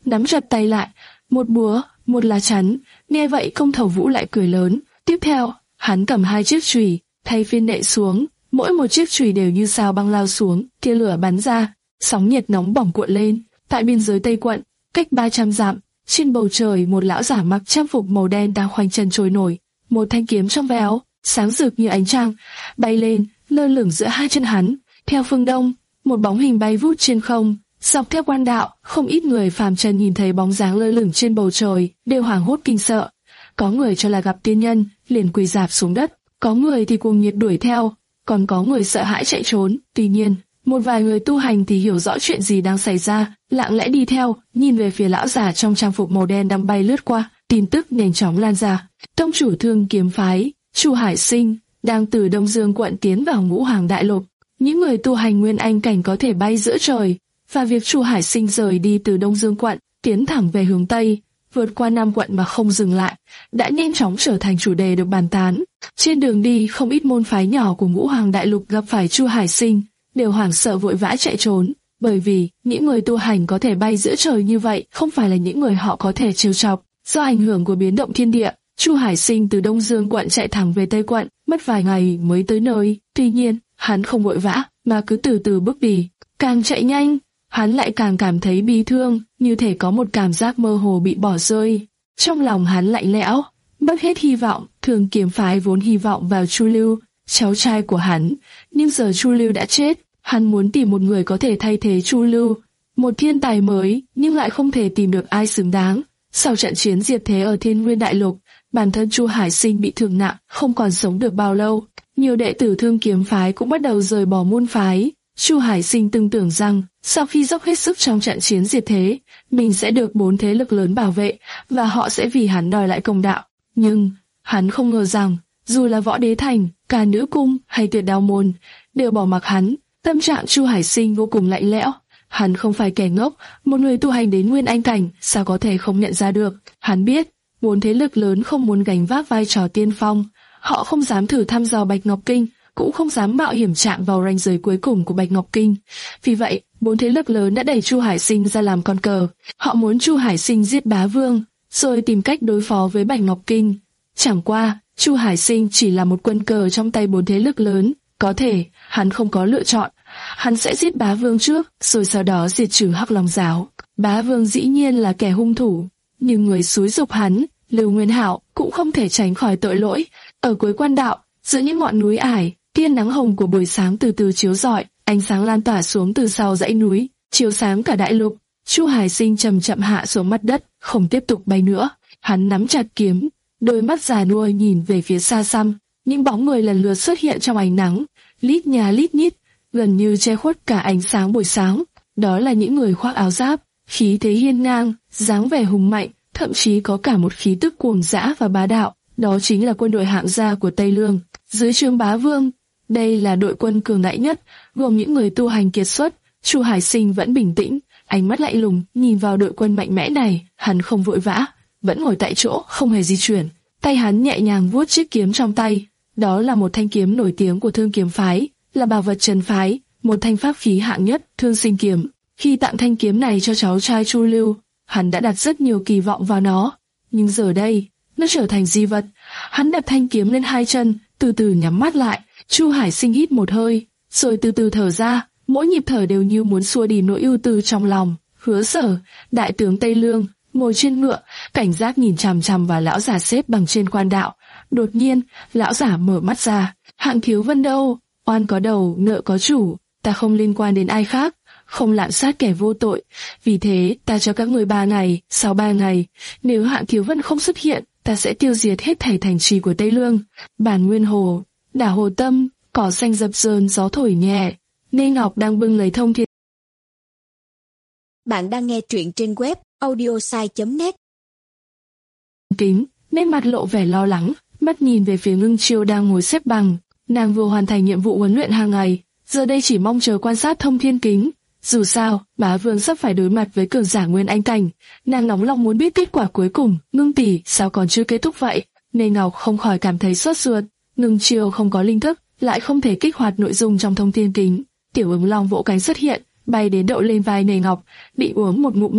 nắm chặt tay lại, một búa, một lá chắn. Nghe vậy Công Thầu Vũ lại cười lớn. Tiếp theo, hắn cầm hai chiếc chùy, thay phiên nện xuống, mỗi một chiếc chùy đều như sao băng lao xuống, tia lửa bắn ra, sóng nhiệt nóng bỏng cuộn lên. Tại biên giới Tây Quận, cách ba trăm dặm, trên bầu trời một lão giả mặc trang phục màu đen đang khoanh chân trôi nổi, một thanh kiếm trong veo, sáng rực như ánh trăng, bay lên, lơ lửng giữa hai chân hắn. Theo phương đông, một bóng hình bay vút trên không, dọc theo quan đạo, không ít người phàm trần nhìn thấy bóng dáng lơ lửng trên bầu trời, đều hoảng hốt kinh sợ. Có người cho là gặp tiên nhân, liền quỳ rạp xuống đất, có người thì cuồng nhiệt đuổi theo, còn có người sợ hãi chạy trốn. Tuy nhiên, một vài người tu hành thì hiểu rõ chuyện gì đang xảy ra, lặng lẽ đi theo, nhìn về phía lão giả trong trang phục màu đen đang bay lướt qua. Tin tức nhanh chóng lan ra. Tông chủ Thương Kiếm phái, Chu Hải Sinh, đang từ Đông Dương quận tiến vào Ngũ Hoàng Đại Lục. Những người tu hành nguyên anh cảnh có thể bay giữa trời, và việc Chu Hải Sinh rời đi từ Đông Dương quận, tiến thẳng về hướng Tây, vượt qua năm quận mà không dừng lại, đã nhanh chóng trở thành chủ đề được bàn tán. Trên đường đi, không ít môn phái nhỏ của Ngũ Hoàng Đại Lục gặp phải Chu Hải Sinh, đều hoảng sợ vội vã chạy trốn, bởi vì những người tu hành có thể bay giữa trời như vậy không phải là những người họ có thể trêu chọc. Do ảnh hưởng của biến động thiên địa, Chu Hải Sinh từ Đông Dương quận chạy thẳng về Tây quận, mất vài ngày mới tới nơi. Tuy nhiên, hắn không vội vã, mà cứ từ từ bước đi. Càng chạy nhanh, hắn lại càng cảm thấy bi thương, như thể có một cảm giác mơ hồ bị bỏ rơi. Trong lòng hắn lạnh lẽo, mất hết hy vọng. Thương Kiếm phái vốn hy vọng vào Chu Lưu, cháu trai của hắn, nhưng giờ Chu Lưu đã chết, hắn muốn tìm một người có thể thay thế Chu Lưu, một thiên tài mới, nhưng lại không thể tìm được ai xứng đáng. Sau trận chiến diệt thế ở Thiên Nguyên Đại Lục, bản thân Chu Hải Sinh bị thương nặng, không còn sống được bao lâu. Nhiều đệ tử Thương Kiếm phái cũng bắt đầu rời bỏ môn phái. Chu Hải Sinh từng tưởng rằng, sau khi dốc hết sức trong trận chiến diệt thế, mình sẽ được bốn thế lực lớn bảo vệ, và họ sẽ vì hắn đòi lại công đạo. Nhưng, hắn không ngờ rằng, dù là Võ Đế Thành, Ca Nữ Cung hay Tuyệt Đao Môn, đều bỏ mặc hắn. Tâm trạng Chu Hải Sinh vô cùng lạnh lẽo. Hắn không phải kẻ ngốc, một người tu hành đến Nguyên Anh cảnh, sao có thể không nhận ra được. Hắn biết, bốn thế lực lớn không muốn gánh vác vai trò tiên phong, họ không dám thử thăm dò Bạch Ngọc Kinh, cũng không dám mạo hiểm chạm vào ranh giới cuối cùng của Bạch Ngọc Kinh. Vì vậy, bốn thế lực lớn đã đẩy Chu Hải Sinh ra làm con cờ. Họ muốn Chu Hải Sinh giết Bá Vương, rồi tìm cách đối phó với Bạch Ngọc Kinh. Chẳng qua, Chu Hải Sinh chỉ là một quân cờ trong tay bốn thế lực lớn. Có thể, hắn không có lựa chọn. Hắn sẽ giết Bá Vương trước, rồi sau đó diệt trừ Hắc Long Giáo. Bá Vương dĩ nhiên là kẻ hung thủ, nhưng người xúi giục hắn, Lưu Nguyên Hạo, cũng không thể tránh khỏi tội lỗi. Ở cuối quan đạo, giữa những ngọn núi ải, tia nắng hồng của buổi sáng từ từ chiếu rọi, ánh sáng lan tỏa xuống từ sau dãy núi, chiếu sáng cả đại lục. Chu Hải Sinh chậm chậm hạ xuống mặt đất, không tiếp tục bay nữa. Hắn nắm chặt kiếm, đôi mắt già nua nhìn về phía xa xăm. Những bóng người lần lượt xuất hiện trong ánh nắng, lít nhà lít nhít, gần như che khuất cả ánh sáng buổi sáng. Đó là những người khoác áo giáp, khí thế hiên ngang, dáng vẻ hùng mạnh, thậm chí có cả một khí tức cuồng dã và bá đạo. Đó chính là quân đội hạng gia của Tây Lương, dưới trướng Bá Vương. Đây là đội quân cường đại nhất, gồm những người tu hành kiệt xuất. Chu Hải Sinh vẫn bình tĩnh, ánh mắt lạnh lùng nhìn vào đội quân mạnh mẽ này. Hắn không vội vã, vẫn ngồi tại chỗ, không hề di chuyển. Tay hắn nhẹ nhàng vuốt chiếc kiếm trong tay. Đó là một thanh kiếm nổi tiếng của Thương Kiếm phái, là bảo vật trấn phái, một thanh pháp khí hạng nhất, Thương Sinh kiếm. Khi tặng thanh kiếm này cho cháu trai Chu Lưu, hắn đã đặt rất nhiều kỳ vọng vào nó, nhưng giờ đây, nó trở thành di vật. Hắn đặt thanh kiếm lên hai chân, từ từ nhắm mắt lại. Chu Hải Sinh hít một hơi, rồi từ từ thở ra, mỗi nhịp thở đều như muốn xua đi nỗi ưu tư trong lòng. Hứa Sở, đại tướng Tây Lương, ngồi trên ngựa, cảnh giác nhìn chằm chằm vào lão giả xếp bằng trên quan đạo. Đột nhiên, lão giả mở mắt ra. Hạng Thiếu Vân đâu? Oan có đầu, nợ có chủ. Ta không liên quan đến ai khác, không lạm sát kẻ vô tội. Vì thế, ta cho các người ba ngày. Sau ba ngày, nếu Hạng Thiếu Vân không xuất hiện, ta sẽ tiêu diệt hết thảy thành trì của Tây Lương. Bản Nguyên Hồ, đảo Hồ Tâm, cỏ xanh dập dờn, gió thổi nhẹ. Nê Ngọc đang bưng lấy thông thiên. Bạn đang nghe truyện trên web audiosai chấm net. Kính, nét mặt lộ vẻ lo lắng, mắt nhìn về phía Ngưng Chiêu đang ngồi xếp bằng. Nàng vừa hoàn thành nhiệm vụ huấn luyện hàng ngày, giờ đây chỉ mong chờ quan sát thông thiên kính. Dù sao, Bá Vương sắp phải đối mặt với cường giả Nguyên Anh cảnh, nàng nóng lòng muốn biết kết quả cuối cùng. Ngưng tỷ, sao còn chưa kết thúc vậy? Nê Ngọc không khỏi cảm thấy sốt ruột. Ngưng Chiêu không có linh thức, lại không thể kích hoạt nội dung trong thông thiên kính. Tiểu Ứng Long vỗ cánh xuất hiện, bay đến đậu lên vai Nê Ngọc, định uống một ngụm nước.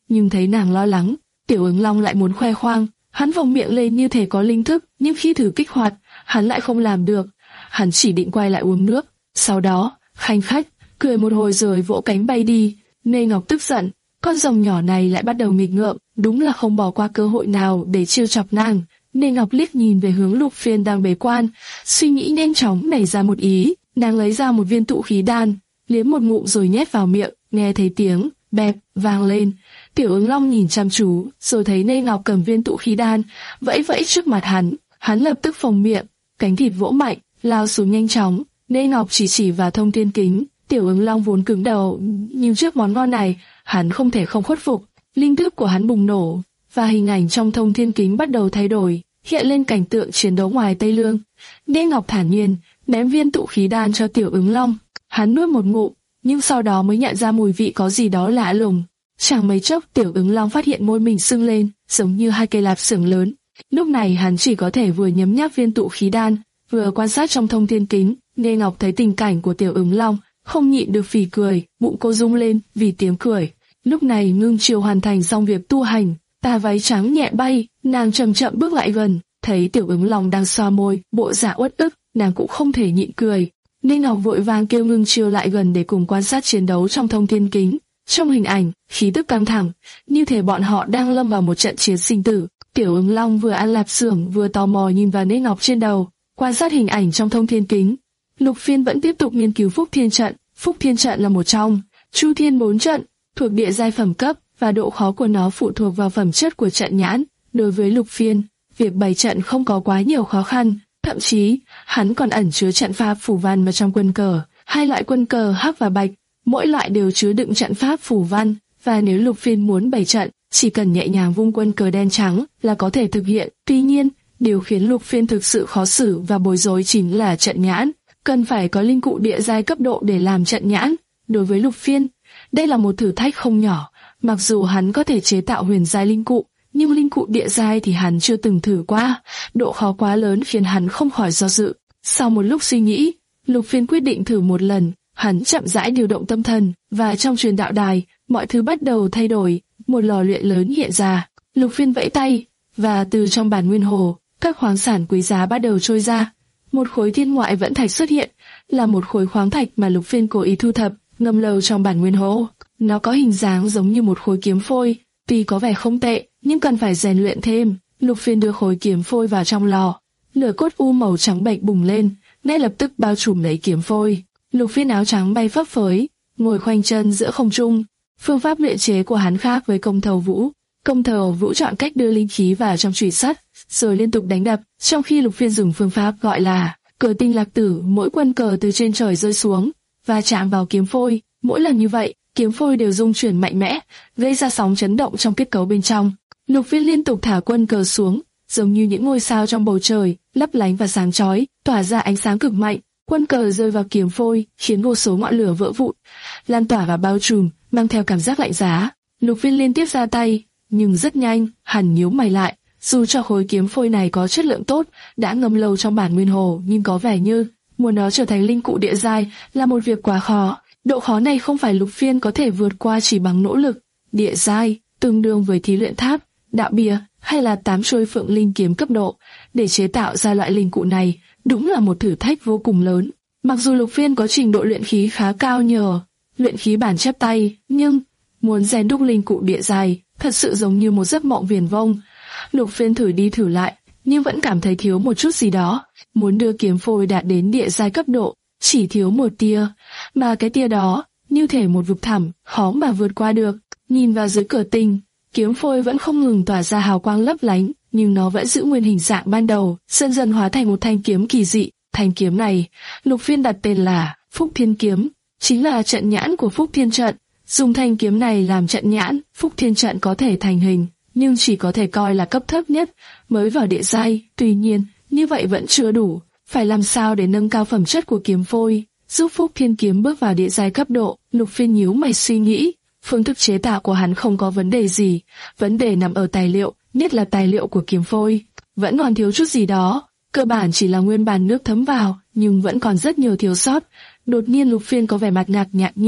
nhưng thấy nàng lo lắng, Tiểu Ứng Long lại muốn khoe khoang, hắn vòng miệng lên như thể có linh thức, nhưng khi thử kích hoạt, hắn lại không làm được. Hắn chỉ định quay lại uống nước, sau đó, khanh khách, cười một hồi rồi vỗ cánh bay đi. Nê Ngọc tức giận, con rồng nhỏ này lại bắt đầu nghịch ngợm, đúng là không bỏ qua cơ hội nào để trêu chọc nàng. Nê Ngọc liếc nhìn về hướng Lục Phiên đang bế quan, suy nghĩ nhanh chóng nảy ra một ý. Nàng lấy ra một viên tụ khí đan, liếm một ngụm rồi nhét vào miệng, nghe thấy tiếng bẹp vang lên. Tiểu Ứng Long nhìn chăm chú, rồi thấy Nê Ngọc cầm viên tụ khí đan, vẫy vẫy trước mặt hắn. Hắn lập tức phồng miệng, cánh thịt vỗ mạnh, lao xuống nhanh chóng. Nê Ngọc chỉ chỉ vào thông thiên kính. Tiểu Ứng Long vốn cứng đầu, nhưng trước món ngon này, hắn không thể không khuất phục. Linh thức của hắn bùng nổ, và hình ảnh trong thông thiên kính bắt đầu thay đổi, hiện lên cảnh tượng chiến đấu ngoài Tây Lương. Nê Ngọc thản nhiên ném viên tụ khí đan cho Tiểu Ứng Long. Hắn nuốt một ngụm, nhưng sau đó mới nhận ra mùi vị có gì đó lạ lùng. Chẳng mấy chốc Tiểu Ứng Long phát hiện môi mình sưng lên, giống như hai cây lạp xưởng lớn. Lúc này hắn chỉ có thể vừa nhấm nháp viên tụ khí đan, vừa quan sát trong thông thiên kính. Nê Ngọc thấy tình cảnh của Tiểu Ứng Long, không nhịn được phì cười, bụng cô rung lên vì tiếng cười. Lúc này Ngưng Chiêu hoàn thành xong việc tu hành, tà váy trắng nhẹ bay, nàng chậm chậm bước lại gần, thấy Tiểu Ứng Long đang xoa môi, bộ dạng uất ức, nàng cũng không thể nhịn cười. Nê Ngọc vội vàng kêu Ngưng Chiêu lại gần để cùng quan sát chiến đấu trong thông thiên kính. Trong hình ảnh, khí tức căng thẳng, như thể bọn họ đang lâm vào một trận chiến sinh tử. Tiểu Ứng Long vừa ăn lạp xưởng vừa tò mò nhìn vào Nê Ngọc trên đầu, quan sát hình ảnh trong thông thiên kính. Lục Phiên vẫn tiếp tục nghiên cứu Phúc Thiên Trận. Phúc Thiên Trận là một trong Chu Thiên bốn trận, thuộc địa giai phẩm cấp, và độ khó của nó phụ thuộc vào phẩm chất của trận nhãn. Đối với Lục Phiên, việc bày trận không có quá nhiều khó khăn, thậm chí hắn còn ẩn chứa trận pháp phù văn vào trong quân cờ. Hai loại quân cờ hắc và bạch, mỗi loại đều chứa đựng trận pháp phù văn, và nếu Lục Phiên muốn bày trận, chỉ cần nhẹ nhàng vung quân cờ đen trắng là có thể thực hiện. Tuy nhiên, điều khiến Lục Phiên thực sự khó xử và bối rối chính là trận nhãn. Cần phải có linh cụ địa giai cấp độ để làm trận nhãn. Đối với Lục Phiên, đây là một thử thách không nhỏ. Mặc dù hắn có thể chế tạo huyền giai linh cụ, nhưng linh cụ địa giai thì hắn chưa từng thử qua. Độ khó quá lớn khiến hắn không khỏi do dự. Sau một lúc suy nghĩ, Lục Phiên quyết định thử một lần. Hắn chậm rãi điều động tâm thần, và trong truyền đạo đài, mọi thứ bắt đầu thay đổi. Một lò luyện lớn hiện ra. Lục Phiên vẫy tay, và từ trong bản nguyên hồ, các khoáng sản quý giá bắt đầu trôi ra. Một khối thiên ngoại vẫn thạch xuất hiện, là một khối khoáng thạch mà Lục Phiên cố ý thu thập, ngâm lâu trong bản nguyên hồ. Nó có hình dáng giống như một khối kiếm phôi, tuy có vẻ không tệ, nhưng cần phải rèn luyện thêm. Lục Phiên đưa khối kiếm phôi vào trong lò, lửa cốt u màu trắng bệch bùng lên, ngay lập tức bao trùm lấy kiếm phôi. Lục Phiên áo trắng bay phấp phới, ngồi khoanh chân giữa không trung. Phương pháp luyện chế của hắn khác với Công Thầu Vũ. Công Thầu Vũ chọn cách đưa linh khí vào trong chùy sắt, rồi liên tục đánh đập, trong khi Lục Phiên dùng phương pháp gọi là cờ tinh lạc tử. Mỗi quân cờ từ trên trời rơi xuống và chạm vào kiếm phôi. Mỗi lần như vậy, kiếm phôi đều rung chuyển mạnh mẽ, gây ra sóng chấn động trong kết cấu bên trong. Lục Phiên liên tục thả quân cờ xuống, giống như những ngôi sao trong bầu trời, lấp lánh và sáng chói, tỏa ra ánh sáng cực mạnh. Quân cờ rơi vào kiếm phôi, khiến vô số ngọn lửa vỡ vụn, lan tỏa và bao trùm, mang theo cảm giác lạnh giá. Lục Phiên liên tiếp ra tay, nhưng rất nhanh, hắn nhíu mày lại. Dù cho khối kiếm phôi này có chất lượng tốt, đã ngâm lâu trong bản nguyên hồ, nhưng có vẻ như muốn nó trở thành linh cụ địa giai là một việc quá khó. Độ khó này không phải Lục Phiên có thể vượt qua chỉ bằng nỗ lực. Địa giai tương đương với thí luyện tháp, đạo bia hay là tám chuôi phượng linh kiếm cấp độ. Để chế tạo ra loại linh cụ này, đúng là một thử thách vô cùng lớn. Mặc dù Lục Phiên có trình độ luyện khí khá cao nhờ luyện khí bản chép tay, nhưng muốn rèn đúc linh cụ địa giai thật sự giống như một giấc mộng viển vông. Lục Phiên thử đi thử lại, nhưng vẫn cảm thấy thiếu một chút gì đó. Muốn đưa kiếm phôi đạt đến địa giai cấp độ, chỉ thiếu một tia, mà cái tia đó như thể một vực thẳm, khó mà vượt qua được. Nhìn vào dưới cửa tinh, kiếm phôi vẫn không ngừng tỏa ra hào quang lấp lánh, nhưng nó vẫn giữ nguyên hình dạng ban đầu, dần dần hóa thành một thanh kiếm kỳ dị. Thanh kiếm này, Lục Phiên đặt tên là Phúc Thiên Kiếm, chính là trận nhãn của Phúc Thiên Trận. Dùng thanh kiếm này làm trận nhãn, Phúc Thiên Trận có thể thành hình, nhưng chỉ có thể coi là cấp thấp nhất, mới vào địa giai. Tuy nhiên, như vậy vẫn chưa đủ, phải làm sao để nâng cao phẩm chất của kiếm phôi, giúp Phúc Thiên Kiếm bước vào địa giai cấp độ. Lục Phiên nhíu mày suy nghĩ, phương thức chế tạo của hắn không có vấn đề gì, vấn đề nằm ở tài liệu, nhất là tài liệu của kiếm phôi, vẫn còn thiếu chút gì đó. Cơ bản chỉ là nguyên bản nước thấm vào, nhưng vẫn còn rất nhiều thiếu sót. Đột nhiên Lục Phiên có vẻ mặt ngạc ngạc nhiên,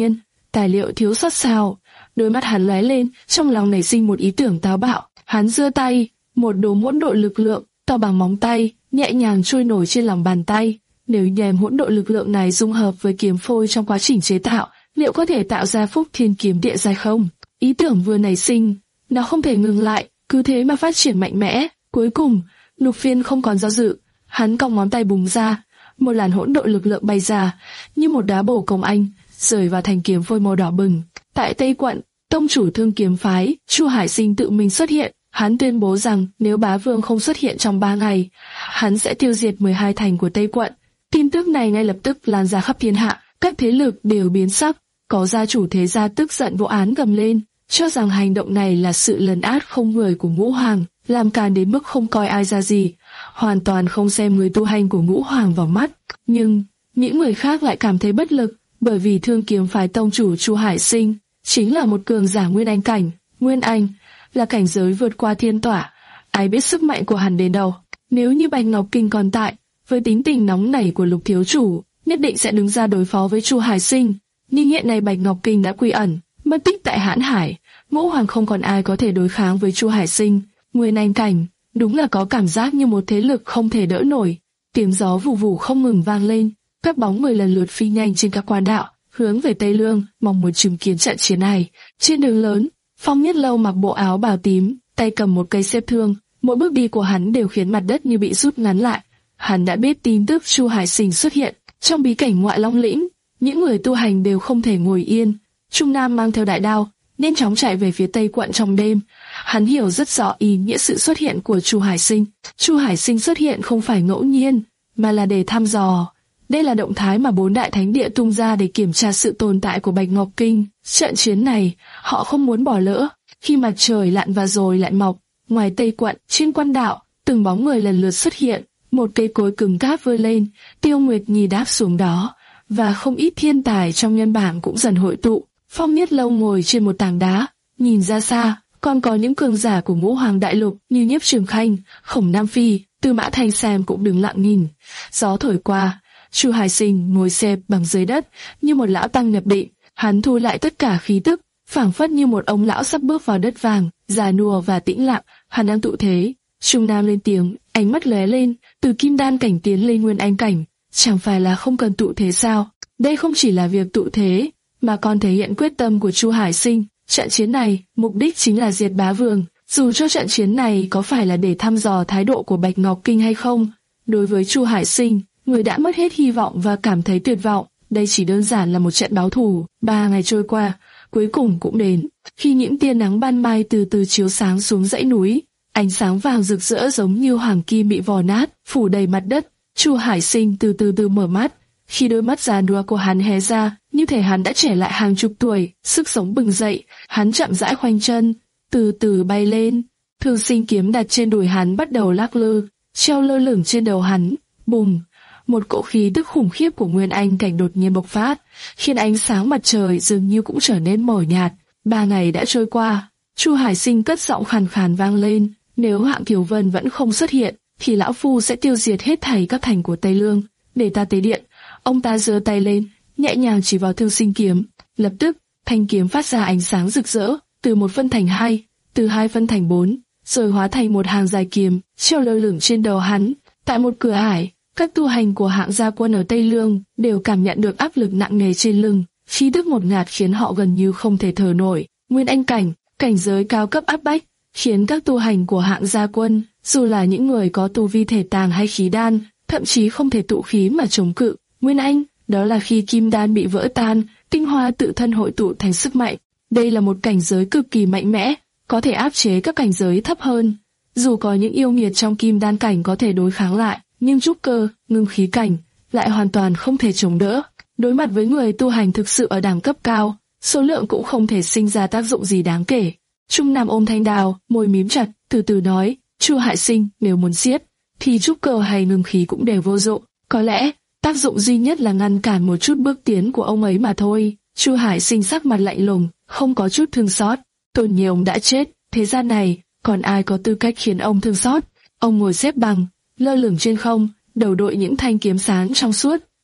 tài liệu thiếu sót sao? Đôi mắt hắn lóe lên, trong lòng nảy sinh một ý tưởng táo bạo. Hắn giơ tay, một đốm hỗn độn lực lượng to bằng móng tay nhẹ nhàng trôi nổi trên lòng bàn tay. Nếu nhèm hỗn độn lực lượng này dung hợp với kiếm phôi trong quá trình chế tạo, liệu có thể tạo ra Phúc Thiên kiếm địa giai không? Ý tưởng vừa nảy sinh, nó không thể ngừng lại, cứ thế mà phát triển mạnh mẽ. Cuối cùng, Lục Phiên không còn do dự, hắn cong ngón tay búng ra, một làn hỗn độn lực lượng bay ra, như một đá bổ công anh, rơi vào thành kiếm phôi màu đỏ bừng. Tại Tây Quận, tông chủ Thương Kiếm phái, Chu Hải Sinh tự mình xuất hiện. Hắn tuyên bố rằng nếu bá vương không xuất hiện trong ba ngày, hắn sẽ tiêu diệt mười hai thành của Tây Quận. Tin tức này ngay lập tức lan ra khắp thiên hạ, các thế lực đều biến sắc. Có gia chủ thế gia tức giận vô án gầm lên, cho rằng hành động này là sự lấn át không người của Ngũ Hoàng, làm càn đến mức không coi ai ra gì, hoàn toàn không xem người tu hành của Ngũ Hoàng vào mắt. Nhưng những người khác lại cảm thấy bất lực, bởi vì Thương Kiếm phái tông chủ Chu Hải Sinh chính là một cường giả nguyên anh cảnh. Nguyên anh là cảnh giới vượt qua thiên tỏa, ai biết sức mạnh của hắn đến đâu. Nếu như Bạch Ngọc Kinh còn tại, với tính tình nóng nảy của Lục thiếu chủ, nhất định sẽ đứng ra đối phó với Chu Hải Sinh. Nhưng hiện nay Bạch Ngọc Kinh đã quy ẩn, mất tích tại Hãn Hải, Ngũ Hoàng không còn ai có thể đối kháng với Chu Hải Sinh. Nguyên anh cảnh, đúng là có cảm giác như một thế lực không thể đỡ nổi. Tiếng gió vù vù không ngừng vang lên, các bóng người lần lượt phi nhanh trên các quan đạo, hướng về Tây Lương, mong muốn chứng kiến trận chiến này. Trên đường lớn, Phong Nhất Lâu mặc bộ áo bào tím, tay cầm một cây xếp thương, mỗi bước đi của hắn đều khiến mặt đất như bị rút ngắn lại. Hắn đã biết tin tức Chu Hải Sinh xuất hiện trong bí cảnh Ngoại Long Lĩnh, những người tu hành đều không thể ngồi yên. Trung Nam mang theo đại đao, nhanh chóng chạy về phía Tây Quận trong đêm. Hắn hiểu rất rõ ý nghĩa sự xuất hiện của Chu Hải Sinh. Chu Hải Sinh xuất hiện không phải ngẫu nhiên, mà là để thăm dò. Đây là động thái mà bốn đại thánh địa tung ra để kiểm tra sự tồn tại của Bạch Ngọc Kinh. Trận chiến này, họ không muốn bỏ lỡ. Khi mặt trời lặn và rồi lại mọc, ngoài Tây Quận, trên quan đạo, từng bóng người lần lượt xuất hiện. Một cây cối cứng cáp vươn lên, Tiêu Nguyệt Nhi đáp xuống đó, và không ít thiên tài trong nhân bảng cũng dần hội tụ. Phong Nhất Lâu ngồi trên một tảng đá, nhìn ra xa, còn có những cường giả của Ngũ Hoàng Đại Lục như Nhiếp Trường Khanh, Khổng Nam Phi, Tư Mã Thanh Sam cũng đứng lặng nhìn. Gió thổi qua, Chu Hải Sinh ngồi xếp bằng dưới đất như một lão tăng nhập định. Hắn thu lại tất cả khí tức, phảng phất như một ông lão sắp bước vào đất vàng, già nua và tĩnh lặng. Hắn đang tụ thế. Trung Nam lên tiếng, ánh mắt lóe lên, từ kim đan cảnh tiến lên nguyên anh cảnh, chẳng phải là không cần tụ thế sao? Đây không chỉ là việc tụ thế, mà còn thể hiện quyết tâm của Chu Hải Sinh. Trận chiến này, mục đích chính là diệt bá vương. Dù cho trận chiến này có phải là để thăm dò thái độ của Bạch Ngọc Kinh hay không, đối với Chu Hải Sinh, người đã mất hết hy vọng và cảm thấy tuyệt vọng, đây chỉ đơn giản là một trận báo thù. Ba ngày trôi qua, cuối cùng cũng đến. Khi những tia nắng ban mai từ từ chiếu sáng xuống dãy núi, ánh sáng vàng rực rỡ giống như hoàng kim bị vò nát, phủ đầy mặt đất. Chu Hải Sinh từ từ từ mở mắt. Khi đôi mắt già nua của hắn hé ra, như thể hắn đã trẻ lại hàng chục tuổi, sức sống bừng dậy. Hắn chậm rãi khoanh chân, từ từ bay lên. Thương Sinh kiếm đặt trên đùi hắn bắt đầu lắc lư, treo lơ lửng trên đầu hắn. Bùng! Một cỗ khí tức khủng khiếp của Nguyên Anh cảnh đột nhiên bộc phát, khiến ánh sáng mặt trời dường như cũng trở nên mờ nhạt. Ba ngày đã trôi qua, Chu Hải Sinh cất giọng khàn khàn vang lên. Nếu Hạng Kiều Vân vẫn không xuất hiện, thì lão phu sẽ tiêu diệt hết thảy các thành của Tây Lương, để ta tế điện. Ông ta giơ tay lên, nhẹ nhàng chỉ vào Thương Sinh kiếm. Lập tức, thanh kiếm phát ra ánh sáng rực rỡ, từ một phân thành hai, từ hai phân thành bốn, rồi hóa thành một hàng dài kiếm, treo lơ lửng trên đầu hắn. Tại một cửa ải, các tu hành của Hạng gia quân ở Tây Lương đều cảm nhận được áp lực nặng nề trên lưng, khí tức ngột ngạt khiến họ gần như không thể thở nổi. Nguyên anh cảnh, cảnh giới cao cấp áp bách, khiến các tu hành của Hạng gia quân, dù là những người có tu vi thể tàng hay khí đan, thậm chí không thể tụ khí mà chống cự. Nguyên anh, đó là khi kim đan bị vỡ tan, tinh hoa tự thân hội tụ thành sức mạnh. Đây là một cảnh giới cực kỳ mạnh mẽ, có thể áp chế các cảnh giới thấp hơn. Dù có những yêu nghiệt trong kim đan cảnh có thể đối kháng lại, nhưng trúc cơ, ngưng khí cảnh lại hoàn toàn không thể chống đỡ. Đối mặt với người tu hành thực sự ở đẳng cấp cao, số lượng cũng không thể sinh ra tác dụng gì đáng kể. Trung Nam ôm thanh đao, môi mím chặt, từ từ nói, Chu Hải Sinh, nếu muốn giết, thì trúc cơ hay ngưng khí cũng đều vô dụng. Có lẽ, tác dụng duy nhất là ngăn cản một chút bước tiến của ông ấy mà thôi. Chu Hải Sinh sắc mặt lạnh lùng, không có chút thương xót. Tôn Nhi ông đã chết, thế gian này, còn ai có tư cách khiến ông thương xót? Ông ngồi xếp bằng, lơ lửng trên không, đầu đội những thanh kiếm sáng trong suốt,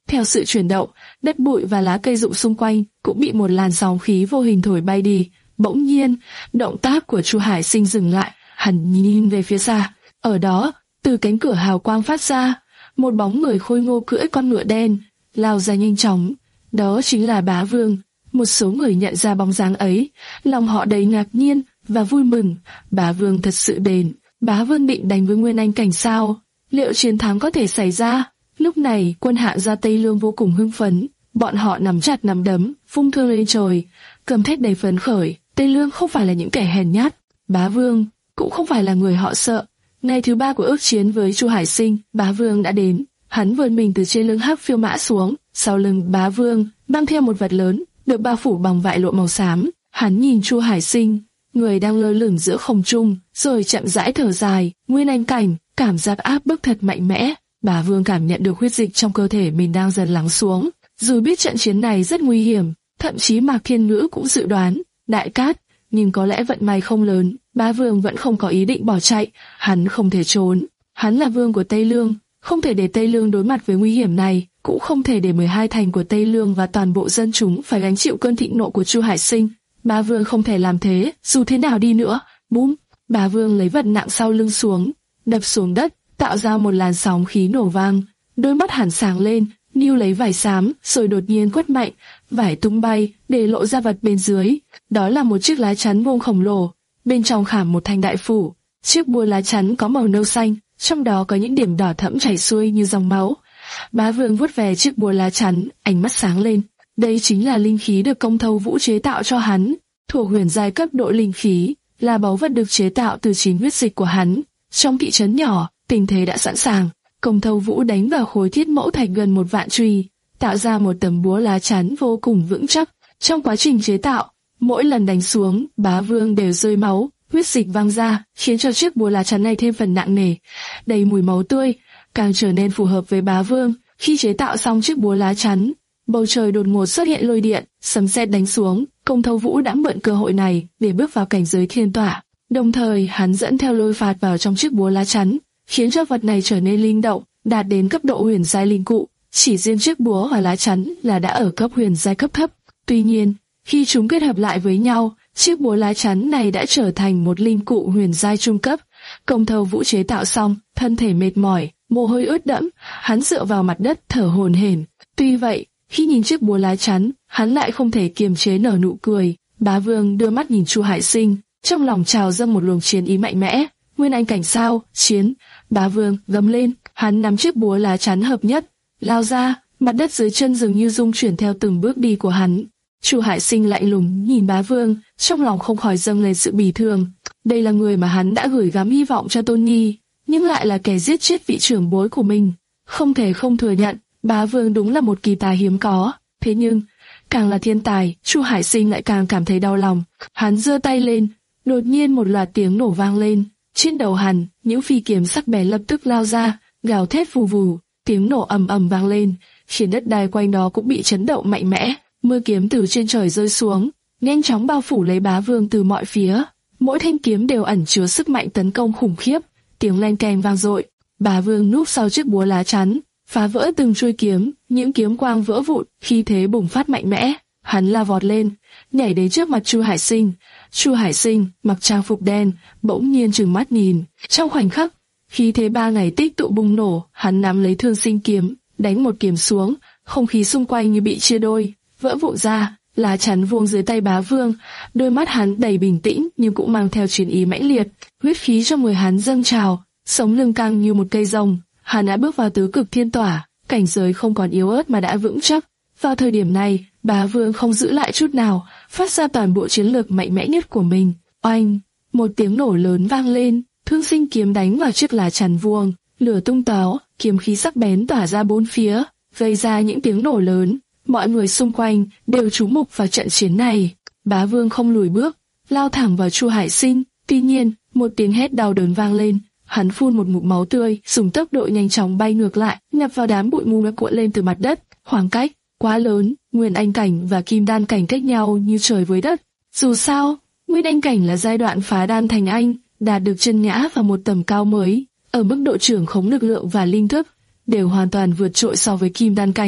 Theo sự chuyển động, đất bụi và lá cây rụng xung quanh cũng bị một làn sóng khí vô hình thổi bay đi. Bỗng nhiên, động tác của Chu Hải Sinh dừng lại, hắn nhìn về phía xa. Ở đó, từ cánh cửa hào quang phát ra, một bóng người khôi ngô cưỡi con ngựa đen, lao ra nhanh chóng. Đó chính là Bá Vương. Một số người nhận ra bóng dáng ấy, lòng họ đầy ngạc nhiên và vui mừng. Bá Vương thật sự đến. Bá Vương định đánh với Nguyên Anh cảnh sao? Liệu chiến thắng có thể xảy ra? Lúc này, quân hạ gia Tây Lương vô cùng hưng phấn. Bọn họ nắm chặt nắm đấm, vung thương lên trời, cầm thét đầy phấn khởi. Tây Lương không phải là những kẻ hèn nhát. Bá Vương cũng không phải là người họ sợ. Ngày thứ ba của ước chiến với Chu Hải Sinh, Bá Vương đã đến. Hắn vươn mình từ trên lưng hắc phiêu mã xuống. Sau lưng Bá Vương mang theo một vật lớn, được bao phủ bằng vải lụa màu xám. Hắn nhìn Chu Hải Sinh, người đang lơ lửng giữa không trung, rồi chậm rãi thở dài. Nguyên Anh cảnh, cảm giác áp bức thật mạnh mẽ. Bá Vương cảm nhận được huyết dịch trong cơ thể mình đang dần lắng xuống. Dù biết trận chiến này rất nguy hiểm, thậm chí Mạc Thiên Ngữ cũng dự đoán đại cát, nhưng có lẽ vận may không lớn. Bá Vương vẫn không có ý định bỏ chạy. Hắn không thể trốn. Hắn là vương của Tây Lương, không thể để Tây Lương đối mặt với nguy hiểm này, cũng không thể để mười hai thành của Tây Lương và toàn bộ dân chúng phải gánh chịu cơn thịnh nộ của Chu Hải Sinh. Bá Vương không thể làm thế, dù thế nào đi nữa. Búm! Bá Vương lấy vật nặng sau lưng xuống, đập xuống đất, tạo ra một làn sóng khí nổ vang. Đôi mắt hắn sáng lên, níu lấy vải xám, rồi đột nhiên quất mạnh, vải tung bay, để lộ ra vật bên dưới. Đó là một chiếc lá chắn vuông khổng lồ, bên trong khảm một thanh đại phủ. Chiếc búa lá chắn có màu nâu xanh, trong đó có những điểm đỏ thẫm chảy xuôi như dòng máu. Bá Vương vuốt về chiếc búa lá chắn, ánh mắt sáng lên. Đây chính là linh khí được Công Thâu Vũ chế tạo cho hắn, thuộc huyền giai cấp độ linh khí, là báu vật được chế tạo từ chính huyết dịch của hắn. Trong thị trấn nhỏ, tình thế đã sẵn sàng. Công Thâu Vũ đánh vào khối thiết mẫu thạch gần một vạn truy, tạo ra một tấm búa lá chắn vô cùng vững chắc. Trong quá trình chế tạo, mỗi lần đánh xuống, Bá Vương đều rơi máu, huyết dịch văng ra, khiến cho chiếc búa lá chắn này thêm phần nặng nề, đầy mùi máu tươi, càng trở nên phù hợp với Bá Vương. Khi chế tạo xong chiếc búa lá chắn, bầu trời đột ngột xuất hiện lôi điện, sấm sét đánh xuống. Công Thâu Vũ đã mượn cơ hội này để bước vào cảnh giới thiên tỏa, đồng thời hắn dẫn theo lôi phạt vào trong chiếc búa lá chắn, khiến cho vật này trở nên linh động, đạt đến cấp độ huyền giai linh cụ. Chỉ riêng chiếc búa và lá chắn là đã ở cấp huyền giai cấp thấp. Tuy nhiên, khi chúng kết hợp lại với nhau, chiếc búa lá chắn này đã trở thành một linh cụ huyền giai trung cấp. Công Thâu Vũ chế tạo xong, thân thể mệt mỏi, mồ hôi ướt đẫm, hắn dựa vào mặt đất thở hổn hển. Tuy vậy, khi nhìn chiếc búa lá chắn, hắn lại không thể kiềm chế nở nụ cười. Bá Vương đưa mắt nhìn Chu Hải Sinh, trong lòng trào dâng một luồng chiến ý mạnh mẽ. Nguyên Anh cảnh sao? Chiến! Bá Vương gầm lên, hắn nắm chiếc búa lá chắn hợp nhất, lao ra, mặt đất dưới chân dường như rung chuyển theo từng bước đi của hắn. Chu Hải Sinh lạnh lùng nhìn Bá Vương, trong lòng không khỏi dâng lên sự bỉ thường. Đây là người mà hắn đã gửi gắm hy vọng cho Tôn Nhi, nhưng lại là kẻ giết chết vị trưởng bối của mình. Không thể không thừa nhận, Bá Vương đúng là một kỳ tài hiếm có. Thế nhưng, càng là thiên tài, Chu Hải Sinh lại càng cảm thấy đau lòng. Hắn giơ tay lên, đột nhiên một loạt tiếng nổ vang lên. Trên đầu hắn, những phi kiếm sắc bén lập tức lao ra, gào thét vù vù. Tiếng nổ ầm ầm vang lên, khiến đất đai quanh đó cũng bị chấn động mạnh mẽ. Mưa kiếm từ trên trời rơi xuống, nhanh chóng bao phủ lấy Bá Vương từ mọi phía. Mỗi thanh kiếm đều ẩn chứa sức mạnh tấn công khủng khiếp. Tiếng len keng vang dội. Bá Vương núp sau chiếc búa lá chắn, phá vỡ từng chuôi kiếm, những kiếm quang vỡ vụn, khí thế bùng phát mạnh mẽ. Hắn la vọt lên, nhảy đến trước mặt Chu Hải Sinh. Chu Hải Sinh mặc trang phục đen, bỗng nhiên trừng mắt nhìn. Trong khoảnh khắc, khí thế ba ngày tích tụ bùng nổ, hắn nắm lấy Thương Sinh kiếm, đánh một kiếm xuống, không khí xung quanh như bị chia đôi, vỡ vụn ra. Lá chắn vuông dưới tay Bá Vương, đôi mắt hắn đầy bình tĩnh nhưng cũng mang theo chiến ý mãnh liệt. Huyết khí trong người hắn dâng trào, sống lưng căng như một cây rồng. Hắn đã bước vào tứ cực thiên tỏa, cảnh giới không còn yếu ớt mà đã vững chắc. Vào thời điểm này, Bá Vương không giữ lại chút nào, phát ra toàn bộ chiến lược mạnh mẽ nhất của mình. Oanh! Một tiếng nổ lớn vang lên, Thương Sinh kiếm đánh vào chiếc lá chắn vuông, lửa tung tóe, kiếm khí sắc bén tỏa ra bốn phía, gây ra những tiếng nổ lớn. Mọi người xung quanh đều chú mục vào trận chiến này. Bá Vương không lùi bước, lao thẳng vào Chu Hải Sinh. Tuy nhiên, một tiếng hét đau đớn vang lên. Hắn phun một ngụm máu tươi, dùng tốc độ nhanh chóng bay ngược lại, nhập vào đám bụi mù đã cuộn lên từ mặt đất. Khoảng cách quá lớn, Nguyên Anh cảnh và Kim Đan cảnh cách nhau như trời với đất. Dù sao, Nguyên Anh cảnh là giai đoạn phá đan thành anh, đạt được chân nhã vào một tầm cao mới, ở mức độ trưởng khống lực lượng và linh thức đều hoàn toàn vượt trội so với Kim Đan cảnh.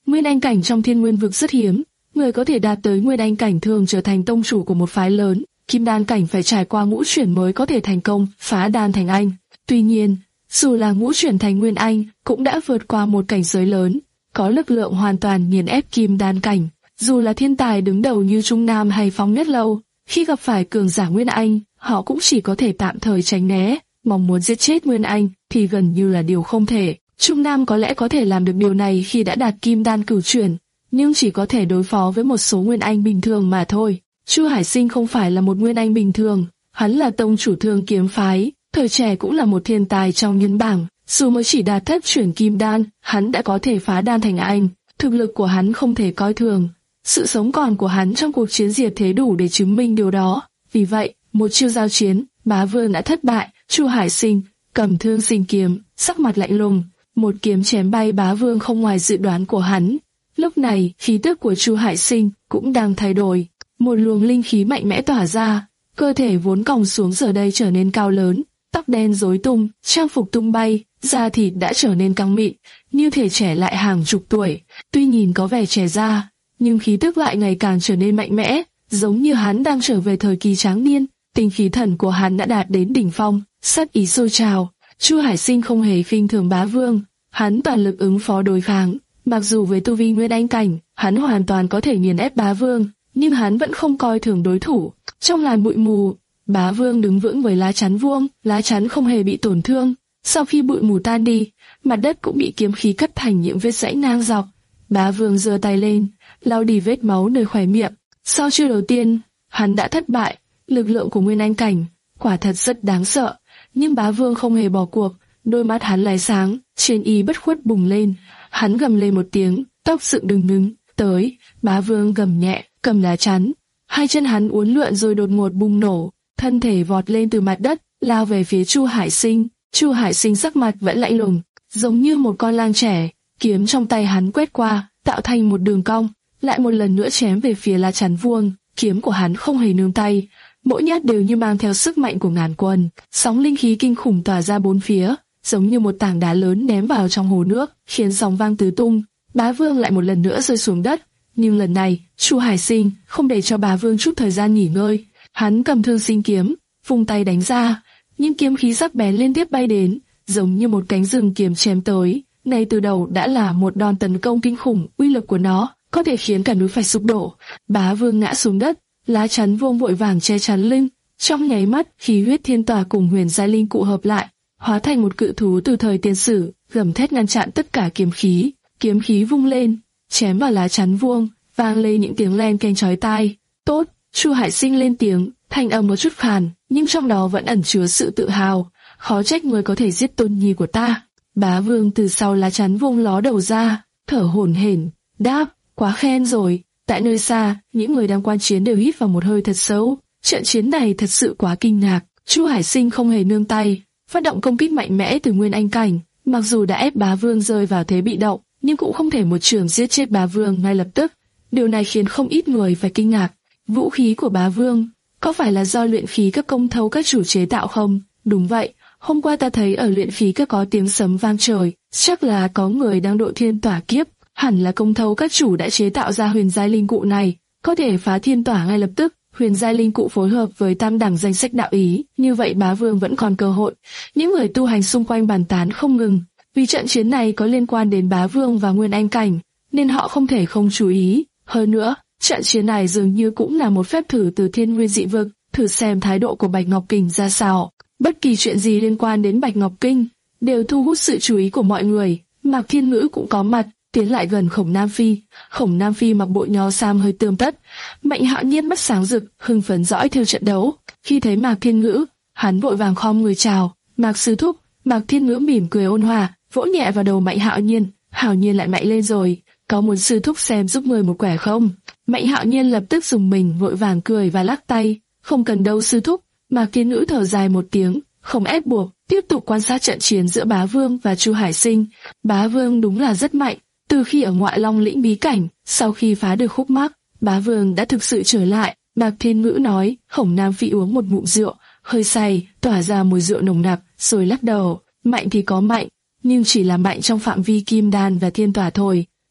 Nguyên anh cảnh trong Thiên Nguyên vực rất hiếm, người có thể đạt tới nguyên anh cảnh thường trở thành tông chủ của một phái lớn, kim đan cảnh phải trải qua ngũ chuyển mới có thể thành công phá đan thành anh. Tuy nhiên, dù là ngũ chuyển thành nguyên anh, cũng đã vượt qua một cảnh giới lớn, có lực lượng hoàn toàn nghiền ép kim đan cảnh. Dù là thiên tài đứng đầu như Trung Nam hay Phong Nhất Lâu, khi gặp phải cường giả nguyên anh, họ cũng chỉ có thể tạm thời tránh né, mong muốn giết chết nguyên anh thì gần như là điều không thể. Trung Nam có lẽ có thể làm được điều này khi đã đạt kim đan cửu chuyển, nhưng chỉ có thể đối phó với một số nguyên anh bình thường mà thôi. Chu Hải Sinh không phải là một nguyên anh bình thường, hắn là tông chủ Thương Kiếm phái, thời trẻ cũng là một thiên tài trong nhân bảng, dù mới chỉ đạt thất chuyển kim đan, hắn đã có thể phá đan thành anh, thực lực của hắn không thể coi thường. Sự sống còn của hắn trong cuộc chiến diệt thế đủ để chứng minh điều đó. Vì vậy, một chiêu giao chiến, Bá Vương đã thất bại. Chu Hải Sinh cầm Thương Sinh kiếm, sắc mặt lạnh lùng, một kiếm chém bay Bá Vương không ngoài dự đoán của hắn. Lúc này, khí tức của Chu Hải Sinh cũng đang thay đổi, một luồng linh khí mạnh mẽ tỏa ra, cơ thể vốn còng xuống giờ đây trở nên cao lớn, tóc đen rối tung, trang phục tung bay, da thịt đã trở nên căng mịn, như thể trẻ lại hàng chục tuổi. Tuy nhìn có vẻ trẻ ra, nhưng khí tức lại ngày càng trở nên mạnh mẽ, giống như hắn đang trở về thời kỳ tráng niên. Tinh khí thần của hắn đã đạt đến đỉnh phong, sát ý sôi trào. Chu Hải Sinh không hề khinh thường Bá Vương, hắn toàn lực ứng phó đối kháng. Mặc dù với tu vi nguyên anh cảnh, hắn hoàn toàn có thể nghiền ép Bá Vương, nhưng hắn vẫn không coi thường đối thủ. Trong làn bụi mù, Bá Vương đứng vững với lá chắn vuông, lá chắn không hề bị tổn thương. Sau khi bụi mù tan đi, mặt đất cũng bị kiếm khí cắt thành những vết rãnh ngang dọc. Bá Vương giơ tay lên, lau đi vết máu nơi khóe miệng. Sau chiêu đầu tiên, hắn đã thất bại. Lực lượng của nguyên anh cảnh quả thật rất đáng sợ, nhưng Bá Vương không hề bỏ cuộc. Đôi mắt hắn lóe sáng, trên y bất khuất bùng lên. Hắn gầm lên một tiếng, tóc dựng đứng đứng. Tới, Bá Vương gầm nhẹ, cầm lá chắn. Hai chân hắn uốn lượn rồi đột ngột bùng nổ, thân thể vọt lên từ mặt đất, lao về phía Chu Hải Sinh. Chu Hải Sinh sắc mặt vẫn lạnh lùng, giống như một con lang trẻ. Kiếm trong tay hắn quét qua, tạo thành một đường cong, lại một lần nữa chém về phía lá chắn vuông. Kiếm của hắn không hề nương tay, mỗi nhát đều như mang theo sức mạnh của ngàn quân. Sóng linh khí kinh khủng tỏa ra bốn phía, giống như một tảng đá lớn ném vào trong hồ nước, khiến sóng vang tứ tung. Bá Vương lại một lần nữa rơi xuống đất, nhưng lần này Chu Hải Sinh không để cho Bá Vương chút thời gian nghỉ ngơi. Hắn cầm Thương Sinh kiếm, vung tay đánh ra, những kiếm khí sắc bén liên tiếp bay đến, giống như một cánh rừng kiếm chém tới. Ngay từ đầu đã là một đòn tấn công kinh khủng, uy lực của nó có thể khiến cả núi phải sụp đổ. Bá Vương ngã xuống đất, lá chắn vuông vội vàng che chắn lưng. Trong nháy mắt, khí huyết thiên tòa cùng huyền giai linh cụ hợp lại, hóa thành một cự thú từ thời tiên sử, gầm thét ngăn chặn tất cả kiếm khí. Kiếm khí vung lên, chém vào lá chắn vuông, vang lên những tiếng len keng chói tai. Tốt, Chu Hải Sinh lên tiếng, thanh âm có chút khàn, nhưng trong đó vẫn ẩn chứa sự tự hào. Khó trách người có thể giết tôn nhi của ta. Bá Vương từ sau lá chắn vuông ló đầu ra, thở hổn hển, đáp, quá khen rồi. Tại nơi xa, những người đang quan chiến đều hít vào một hơi thật sâu. Trận chiến này thật sự quá kinh ngạc. Chu Hải Sinh không hề nương tay, phát động công kích mạnh mẽ từ nguyên anh cảnh. Mặc dù đã ép Bá Vương rơi vào thế bị động, nhưng cũng không thể một chưởng giết chết Bá Vương ngay lập tức. Điều này khiến không ít người phải kinh ngạc. Vũ khí của Bá Vương có phải là do luyện khí các công thâu các chủ chế tạo không? Đúng vậy, hôm qua ta thấy ở luyện khí các có tiếng sấm vang trời, chắc là có người đang độ thiên tỏa kiếp. Hẳn là công thâu các chủ đã chế tạo ra huyền giai linh cụ này, có thể phá thiên tỏa ngay lập tức. Huyền giai linh cụ phối hợp với tam đẳng danh sách đạo ý, như vậy Bá Vương vẫn còn cơ hội. Những người tu hành xung quanh bàn tán không ngừng, vì trận chiến này có liên quan đến Bá Vương và nguyên anh cảnh, nên họ không thể không chú ý. Hơn nữa, trận chiến này dường như cũng là một phép thử từ thiên nguyên dị vực, thử xem thái độ của Bạch Ngọc Kinh ra sao. Bất kỳ chuyện gì liên quan đến Bạch Ngọc Kinh đều thu hút sự chú ý của mọi người. Mạc Thiên Ngữ cũng có mặt, tiến lại gần Khổng Nam Phi. Khổng Nam Phi mặc bộ nho sam hơi tươm tất, Mạnh Hạo Nhiên mắt sáng rực, hưng phấn dõi theo trận đấu. Khi thấy Mạc Thiên Ngữ, hắn vội vàng khom người chào. Mạc sư thúc. Mạc Thiên Ngữ mỉm cười ôn hòa, vỗ nhẹ vào đầu Mạnh Hạo Nhiên. Hạo Nhiên lại mạnh lên rồi, có muốn sư thúc xem giúp người một quẻ không? Mạnh Hạo Nhiên lập tức dùng mình, vội vàng cười và lắc tay. Không cần đâu sư thúc. Mạc Thiên Ngữ thở dài một tiếng, không ép buộc, tiếp tục quan sát trận chiến giữa Bá Vương và Chu Hải Sinh. Bá Vương đúng là rất mạnh. Từ khi ở Ngoại Long lĩnh bí cảnh, sau khi phá được khúc mắc, Bá Vương đã thực sự trở lại. Mạc Thiên Ngữ nói. Khổng Nam Phi uống một ngụm rượu, hơi say, tỏa ra mùi rượu nồng nặc, rồi lắc đầu. Mạnh thì có mạnh, nhưng chỉ là mạnh trong phạm vi kim đan và thiên tỏa thôi.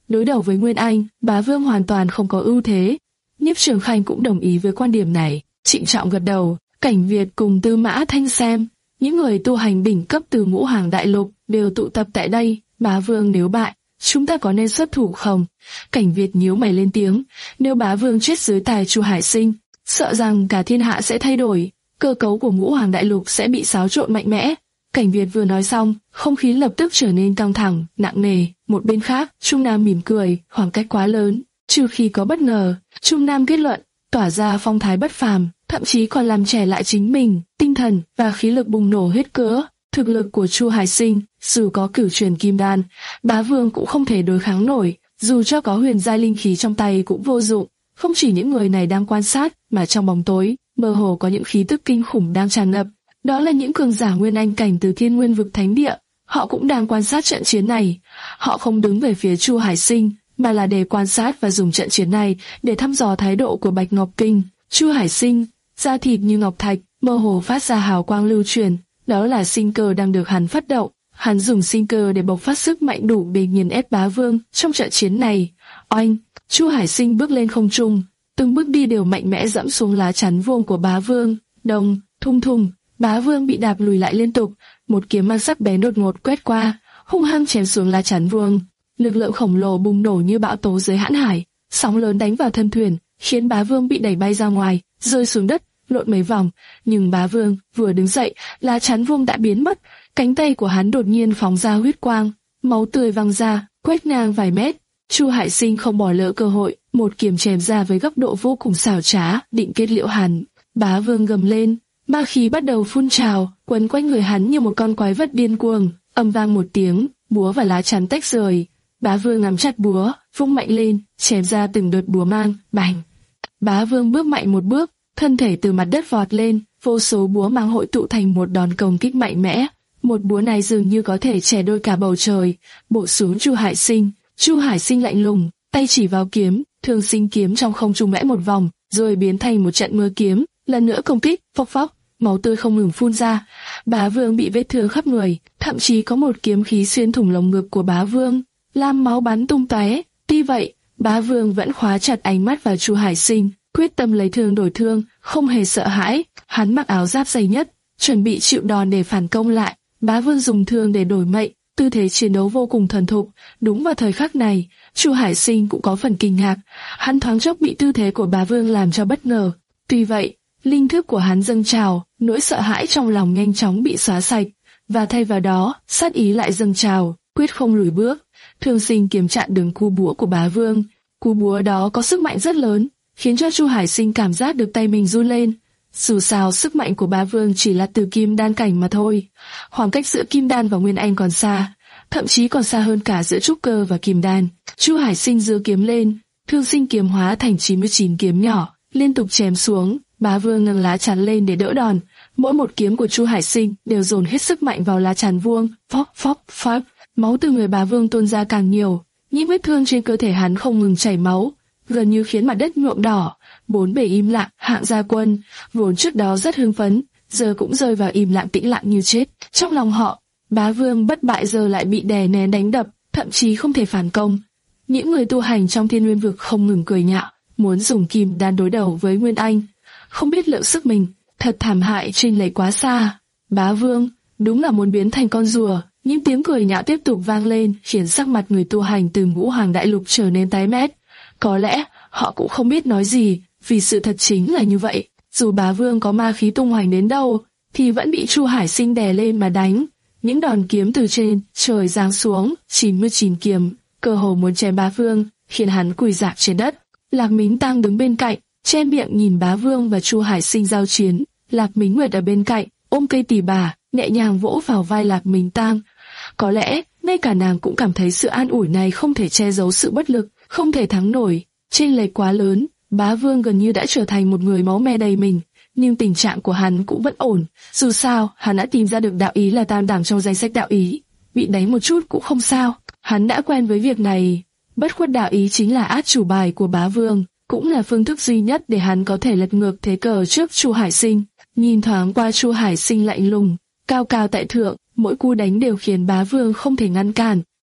đối đầu với Nguyên Anh, Bá Vương hoàn toàn không có ưu thế. Nhiếp Trường Khanh cũng đồng ý với quan điểm này, trịnh trọng gật đầu. Cảnh Việt cùng Tư Mã Thanh xem, những người tu hành đỉnh cấp từ ngũ hàng đại lục đều tụ tập tại đây. Bá Vương nếu bại, chúng ta có nên xuất thủ không? Cảnh Việt nhíu mày lên tiếng, nếu Bá Vương chết dưới tay Chu Hải Sinh, sợ rằng cả thiên hạ sẽ thay đổi, cơ cấu của ngũ hoàng đại lục sẽ bị xáo trộn mạnh mẽ. Cảnh Việt vừa nói xong, không khí lập tức trở nên căng thẳng, nặng nề. Một bên khác, Trung Nam mỉm cười, khoảng cách quá lớn, trừ khi có bất ngờ. Trung Nam kết luận, tỏa ra phong thái bất phàm, thậm chí còn làm trẻ lại chính mình, tinh thần và khí lực bùng nổ hết cỡ. Thực lực của Chu Hải Sinh, dù có cửu truyền kim đan, Bá Vương cũng không thể đối kháng nổi, dù cho có huyền giai linh khí trong tay cũng vô dụng. Không chỉ những người này đang quan sát, mà trong bóng tối, mơ hồ có những khí tức kinh khủng đang tràn ngập. Đó là những cường giả nguyên anh cảnh từ Thiên Nguyên vực thánh địa, họ cũng đang quan sát trận chiến này. Họ không đứng về phía Chu Hải Sinh, mà là để quan sát và dùng trận chiến này để thăm dò thái độ của Bạch Ngọc Kinh. Chu Hải Sinh, da thịt như ngọc thạch, mơ hồ phát ra hào quang lưu truyền, đó là sinh cơ đang được hắn phát động. Hắn dùng sinh cơ để bộc phát sức mạnh đủ để nghiền ép Bá Vương trong trận chiến này. Oanh! Chu Hải Sinh bước lên không trung, từng bước đi đều mạnh mẽ dẫm xuống lá chắn vuông của Bá Vương. Đồng, thung thung, Bá Vương bị đạp lùi lại liên tục. Một kiếm mang sắc bén đột ngột quét qua, hung hăng chém xuống lá chắn vuông. Lực lượng khổng lồ bùng nổ như bão tố dưới hãn hải, sóng lớn đánh vào thân thuyền, khiến Bá Vương bị đẩy bay ra ngoài, rơi xuống đất, lộn mấy vòng. Nhưng Bá Vương vừa đứng dậy, lá chắn vuông đã biến mất, cánh tay của hắn đột nhiên phóng ra huyết quang, máu tươi văng ra, quét ngang vài mét. Chu Hải Sinh không bỏ lỡ cơ hội, một kiếm chém ra với góc độ vô cùng xảo trá, định kết liễu hắn. Bá Vương gầm lên, ma khí bắt đầu phun trào, quấn quanh người hắn như một con quái vật điên cuồng. Âm vang một tiếng, búa và lá chắn tách rời. Bá Vương nắm chặt búa, vung mạnh lên, chém ra từng đợt búa mang, bành. Bá Vương bước mạnh một bước, thân thể từ mặt đất vọt lên, vô số búa mang hội tụ thành một đòn công kích mạnh mẽ. Một búa này dường như có thể chẻ đôi cả bầu trời, bổ xuống Chu Hải Sinh. Chu Hải Sinh lạnh lùng, tay chỉ vào kiếm, Thương Sinh kiếm trong không trung vẽ một vòng, rồi biến thành một trận mưa kiếm, lần nữa công kích, phốc phốc, máu tươi không ngừng phun ra. Bá Vương bị vết thương khắp người, thậm chí có một kiếm khí xuyên thủng lồng ngực của Bá Vương, làm máu bắn tung tóe. Tuy vậy, Bá Vương vẫn khóa chặt ánh mắt vào Chu Hải Sinh, quyết tâm lấy thương đổi thương, không hề sợ hãi. Hắn mặc áo giáp dày nhất, chuẩn bị chịu đòn để phản công lại. Bá Vương dùng thương để đổi mệnh, tư thế chiến đấu vô cùng thuần thục. Đúng vào thời khắc này, Chu Hải Sinh cũng có phần kinh ngạc. Hắn thoáng chốc bị tư thế của Bá Vương làm cho bất ngờ. Tuy vậy, linh thức của hắn dâng trào, nỗi sợ hãi trong lòng nhanh chóng bị xóa sạch, và thay vào đó, sát ý lại dâng trào, quyết không lùi bước. Thương Sinh kiếm chặn đường cú búa của Bá Vương. Cú búa đó có sức mạnh rất lớn, khiến cho Chu Hải Sinh cảm giác được tay mình run lên. Dù sao sức mạnh của Bá Vương chỉ là từ kim đan cảnh mà thôi, khoảng cách giữa kim đan và nguyên anh còn xa, thậm chí còn xa hơn cả giữa trúc cơ và kim đan. Chu Hải Sinh giơ kiếm lên, Thương Sinh kiếm hóa thành chín mươi chín kiếm nhỏ, liên tục chém xuống. Bá Vương nâng lá chắn lên để đỡ đòn, mỗi một kiếm của Chu Hải Sinh đều dồn hết sức mạnh vào lá chắn vuông. Phốc phốc phốc, máu từ người Bá Vương tuôn ra càng nhiều, những vết thương trên cơ thể hắn không ngừng chảy máu, gần như khiến mặt đất nhuộm đỏ. Bốn bề im lặng. Hạng Gia Quân vốn trước đó rất hưng phấn, giờ cũng rơi vào im lặng tĩnh lặng như chết. Trong lòng họ, Bá Vương bất bại giờ lại bị đè nén đánh đập, thậm chí không thể phản công. Những người tu hành trong Thiên Nguyên vực không ngừng cười nhạo, muốn dùng kim đan đối đầu với Nguyên Anh, không biết lượng sức mình, thật thảm hại, chênh lệch quá xa. Bá Vương đúng là muốn biến thành con rùa. Những tiếng cười nhạo tiếp tục vang lên, khiến sắc mặt người tu hành từ ngũ hoàng đại lục trở nên tái mét. Có lẽ họ cũng không biết nói gì, vì sự thật chính là như vậy. Dù Bá Vương có ma khí tung hoành đến đâu, thì vẫn bị Chu Hải Sinh đè lên mà đánh. Những đòn kiếm từ trên trời giáng xuống, chín mươi chín kiếm, cơ hồ muốn chém Bá Vương, khiến hắn quỳ rạp trên đất. Lạc Mính Tăng đứng bên cạnh, che miệng nhìn Bá Vương và Chu Hải Sinh giao chiến. Lạc Mính Nguyệt ở bên cạnh, ôm cây tỳ bà, nhẹ nhàng vỗ vào vai Lạc Mính Tăng. Có lẽ ngay cả nàng cũng cảm thấy sự an ủi này không thể che giấu sự bất lực, không thể thắng nổi. Chênh lệch quá lớn, Bá Vương gần như đã trở thành một người máu me đầy mình, nhưng tình trạng của hắn cũng vẫn ổn. Dù sao, hắn đã tìm ra được đạo ý là tam đẳng trong danh sách đạo ý, bị đánh một chút cũng không sao. Hắn đã quen với việc này. Bất khuất đạo ý chính là át chủ bài của Bá Vương, cũng là phương thức duy nhất để hắn có thể lật ngược thế cờ trước Chu Hải Sinh. Nhìn thoáng qua Chu Hải Sinh lạnh lùng, cao cao tại thượng, mỗi cú đánh đều khiến Bá Vương không thể ngăn cản.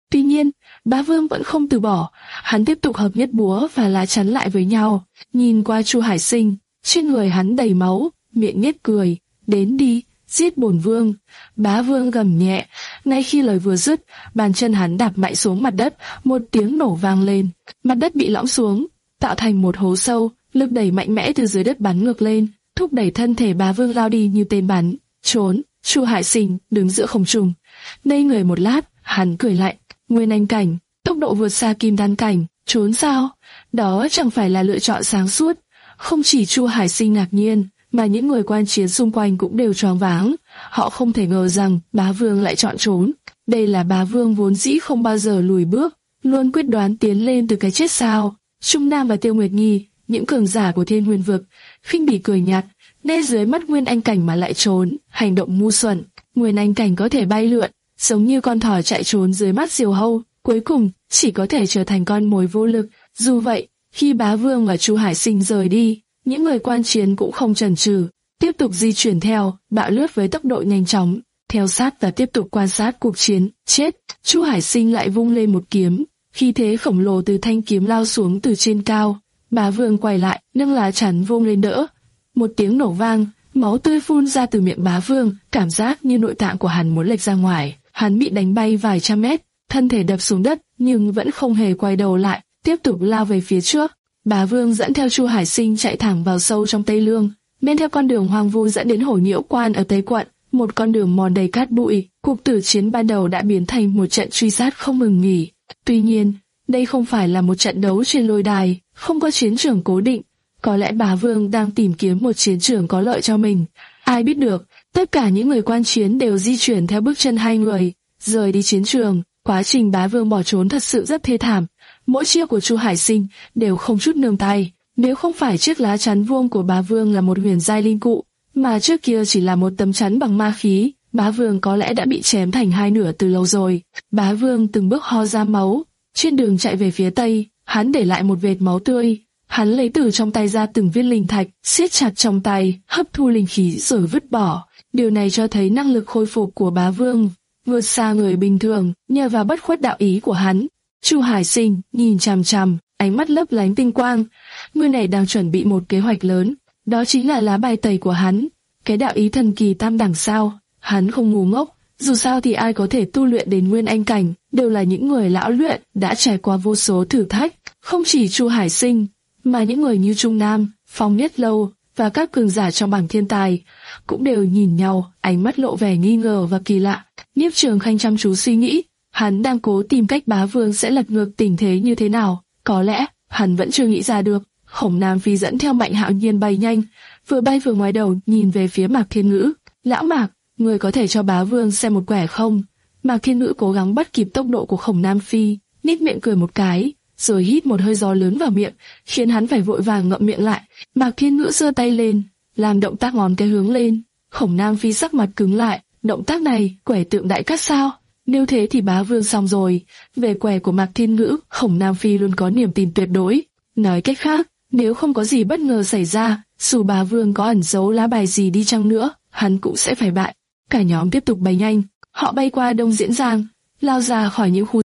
Tuy nhiên, Bá Vương vẫn không từ bỏ, hắn tiếp tục hợp nhất búa và lá chắn lại với nhau. Nhìn qua Chu Hải Sinh, trên người hắn đầy máu, miệng nhếch cười, đến đi, giết bổn vương. Bá Vương gầm nhẹ, ngay khi lời vừa dứt, bàn chân hắn đạp mạnh xuống mặt đất, một tiếng nổ vang lên, mặt đất bị lõm xuống, tạo thành một hố sâu, lực đẩy mạnh mẽ từ dưới đất bắn ngược lên, thúc đẩy thân thể Bá Vương lao đi như tên bắn. Trốn. Chu Hải Sinh đứng giữa không trung, ngây người một lát, hắn cười lạnh, Nguyên Anh cảnh, tốc độ vượt xa Kim Đan cảnh, trốn sao? Đó chẳng phải là lựa chọn sáng suốt. Không chỉ Chu Hải Sinh ngạc nhiên, mà những người quan chiến xung quanh cũng đều choáng váng. Họ không thể ngờ rằng Bá Vương lại chọn trốn. Đây là Bá Vương vốn dĩ không bao giờ lùi bước, luôn quyết đoán tiến lên từ cái chết sao? Trung Nam và Tiêu Nguyệt Nhi, những cường giả của Thiên Nguyên vực, khinh bỉ cười nhạt, ngay dưới mắt Nguyên Anh cảnh mà lại trốn, hành động ngu xuẩn. Nguyên Anh cảnh có thể bay lượn, giống như con thỏ chạy trốn dưới mắt diều hâu, cuối cùng chỉ có thể trở thành con mồi vô lực. Dù vậy, khi Bá Vương và Chu Hải Sinh rời đi, những người quan chiến cũng không chần chừ, tiếp tục di chuyển theo, bạo lướt với tốc độ nhanh chóng, theo sát và tiếp tục quan sát cuộc chiến. Chết! Chu Hải Sinh lại vung lên một kiếm, khí thế khổng lồ từ thanh kiếm lao xuống từ trên cao. Bá Vương quay lại, nâng lá chắn vung lên đỡ. Một tiếng nổ vang, máu tươi phun ra từ miệng Bá Vương, cảm giác như nội tạng của hắn muốn lệch ra ngoài. Hắn bị đánh bay vài trăm mét, thân thể đập xuống đất, nhưng vẫn không hề quay đầu lại, tiếp tục lao về phía trước. Bá Vương dẫn theo Chu Hải Sinh chạy thẳng vào sâu trong Tây Lương, men theo con đường hoang vu dẫn đến Hổ Nhiễu Quan ở Tây Quận, một con đường mòn đầy cát bụi. Cuộc tử chiến ban đầu đã biến thành một trận truy sát không ngừng nghỉ. Tuy nhiên, đây không phải là một trận đấu trên lôi đài, không có chiến trường cố định. Có lẽ Bá Vương đang tìm kiếm một chiến trường có lợi cho mình. Ai biết được, tất cả những người quan chiến đều di chuyển theo bước chân hai người, rời đi chiến trường. Quá trình Bá Vương bỏ trốn thật sự rất thê thảm. Mỗi chiêu của Chu Hải Sinh đều không chút nương tay. Nếu không phải chiếc lá chắn vuông của Bá Vương là một huyền giai linh cụ, mà trước kia chỉ là một tấm chắn bằng ma khí, Bá Vương có lẽ đã bị chém thành hai nửa từ lâu rồi. Bá Vương từng bước ho ra máu. Trên đường chạy về phía tây, hắn để lại một vệt máu tươi. Hắn lấy từ trong tay ra từng viên linh thạch, siết chặt trong tay, hấp thu linh khí rồi vứt bỏ. Điều này cho thấy năng lực khôi phục của Bá Vương vượt xa người bình thường, nhờ vào bất khuất đạo ý của hắn. Chu Hải Sinh nhìn chằm chằm, ánh mắt lấp lánh tinh quang. Người này đang chuẩn bị một kế hoạch lớn, đó chính là lá bài tẩy của hắn, cái đạo ý thần kỳ tam đẳng sao. Hắn không ngu ngốc, dù sao thì ai có thể tu luyện đến Nguyên Anh cảnh, đều là những người lão luyện, đã trải qua vô số thử thách. Không chỉ Chu Hải Sinh, mà những người như Trung Nam, Phong Nhất Lâu và các cường giả trong bảng thiên tài cũng đều nhìn nhau, ánh mắt lộ vẻ nghi ngờ và kỳ lạ. Nhiếp Trường Khanh chăm chú suy nghĩ, hắn đang cố tìm cách Bá Vương sẽ lật ngược tình thế như thế nào. Có lẽ hắn vẫn chưa nghĩ ra được. Khổng Nam Phi dẫn theo Mạnh Hạo Nhiên bay nhanh, vừa bay vừa ngoái đầu nhìn về phía Mạc Thiên Ngữ. Lão Mạc, người có thể cho Bá Vương xem một quẻ không? Mạc Thiên Ngữ cố gắng bắt kịp tốc độ của Khổng Nam Phi, nít miệng cười một cái, rồi hít một hơi gió lớn vào miệng, khiến hắn phải vội vàng ngậm miệng lại. Mạc Thiên Ngữ giơ tay lên, làm động tác ngón cái hướng lên. Khổng Nam Phi sắc mặt cứng lại, động tác này, quẻ tượng đại cát sao? Nếu thế thì Bá Vương xong rồi. Về quẻ của Mạc Thiên Ngữ, Khổng Nam Phi luôn có niềm tin tuyệt đối. Nói cách khác, nếu không có gì bất ngờ xảy ra, dù Bá Vương có ẩn giấu lá bài gì đi chăng nữa, hắn cũng sẽ phải bại. Cả nhóm tiếp tục bay nhanh, họ bay qua Đông Diễn Giang, lao ra khỏi những khu.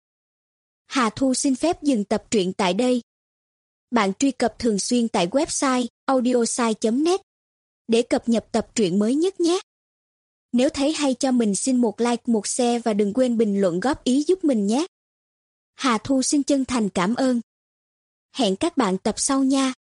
Hà Thu xin phép dừng tập truyện tại đây. Bạn truy cập thường xuyên tại website audiosai chấm net để cập nhật tập truyện mới nhất nhé. Nếu thấy hay cho mình xin một like, một share và đừng quên bình luận góp ý giúp mình nhé. Hà Thu xin chân thành cảm ơn. Hẹn các bạn tập sau nha.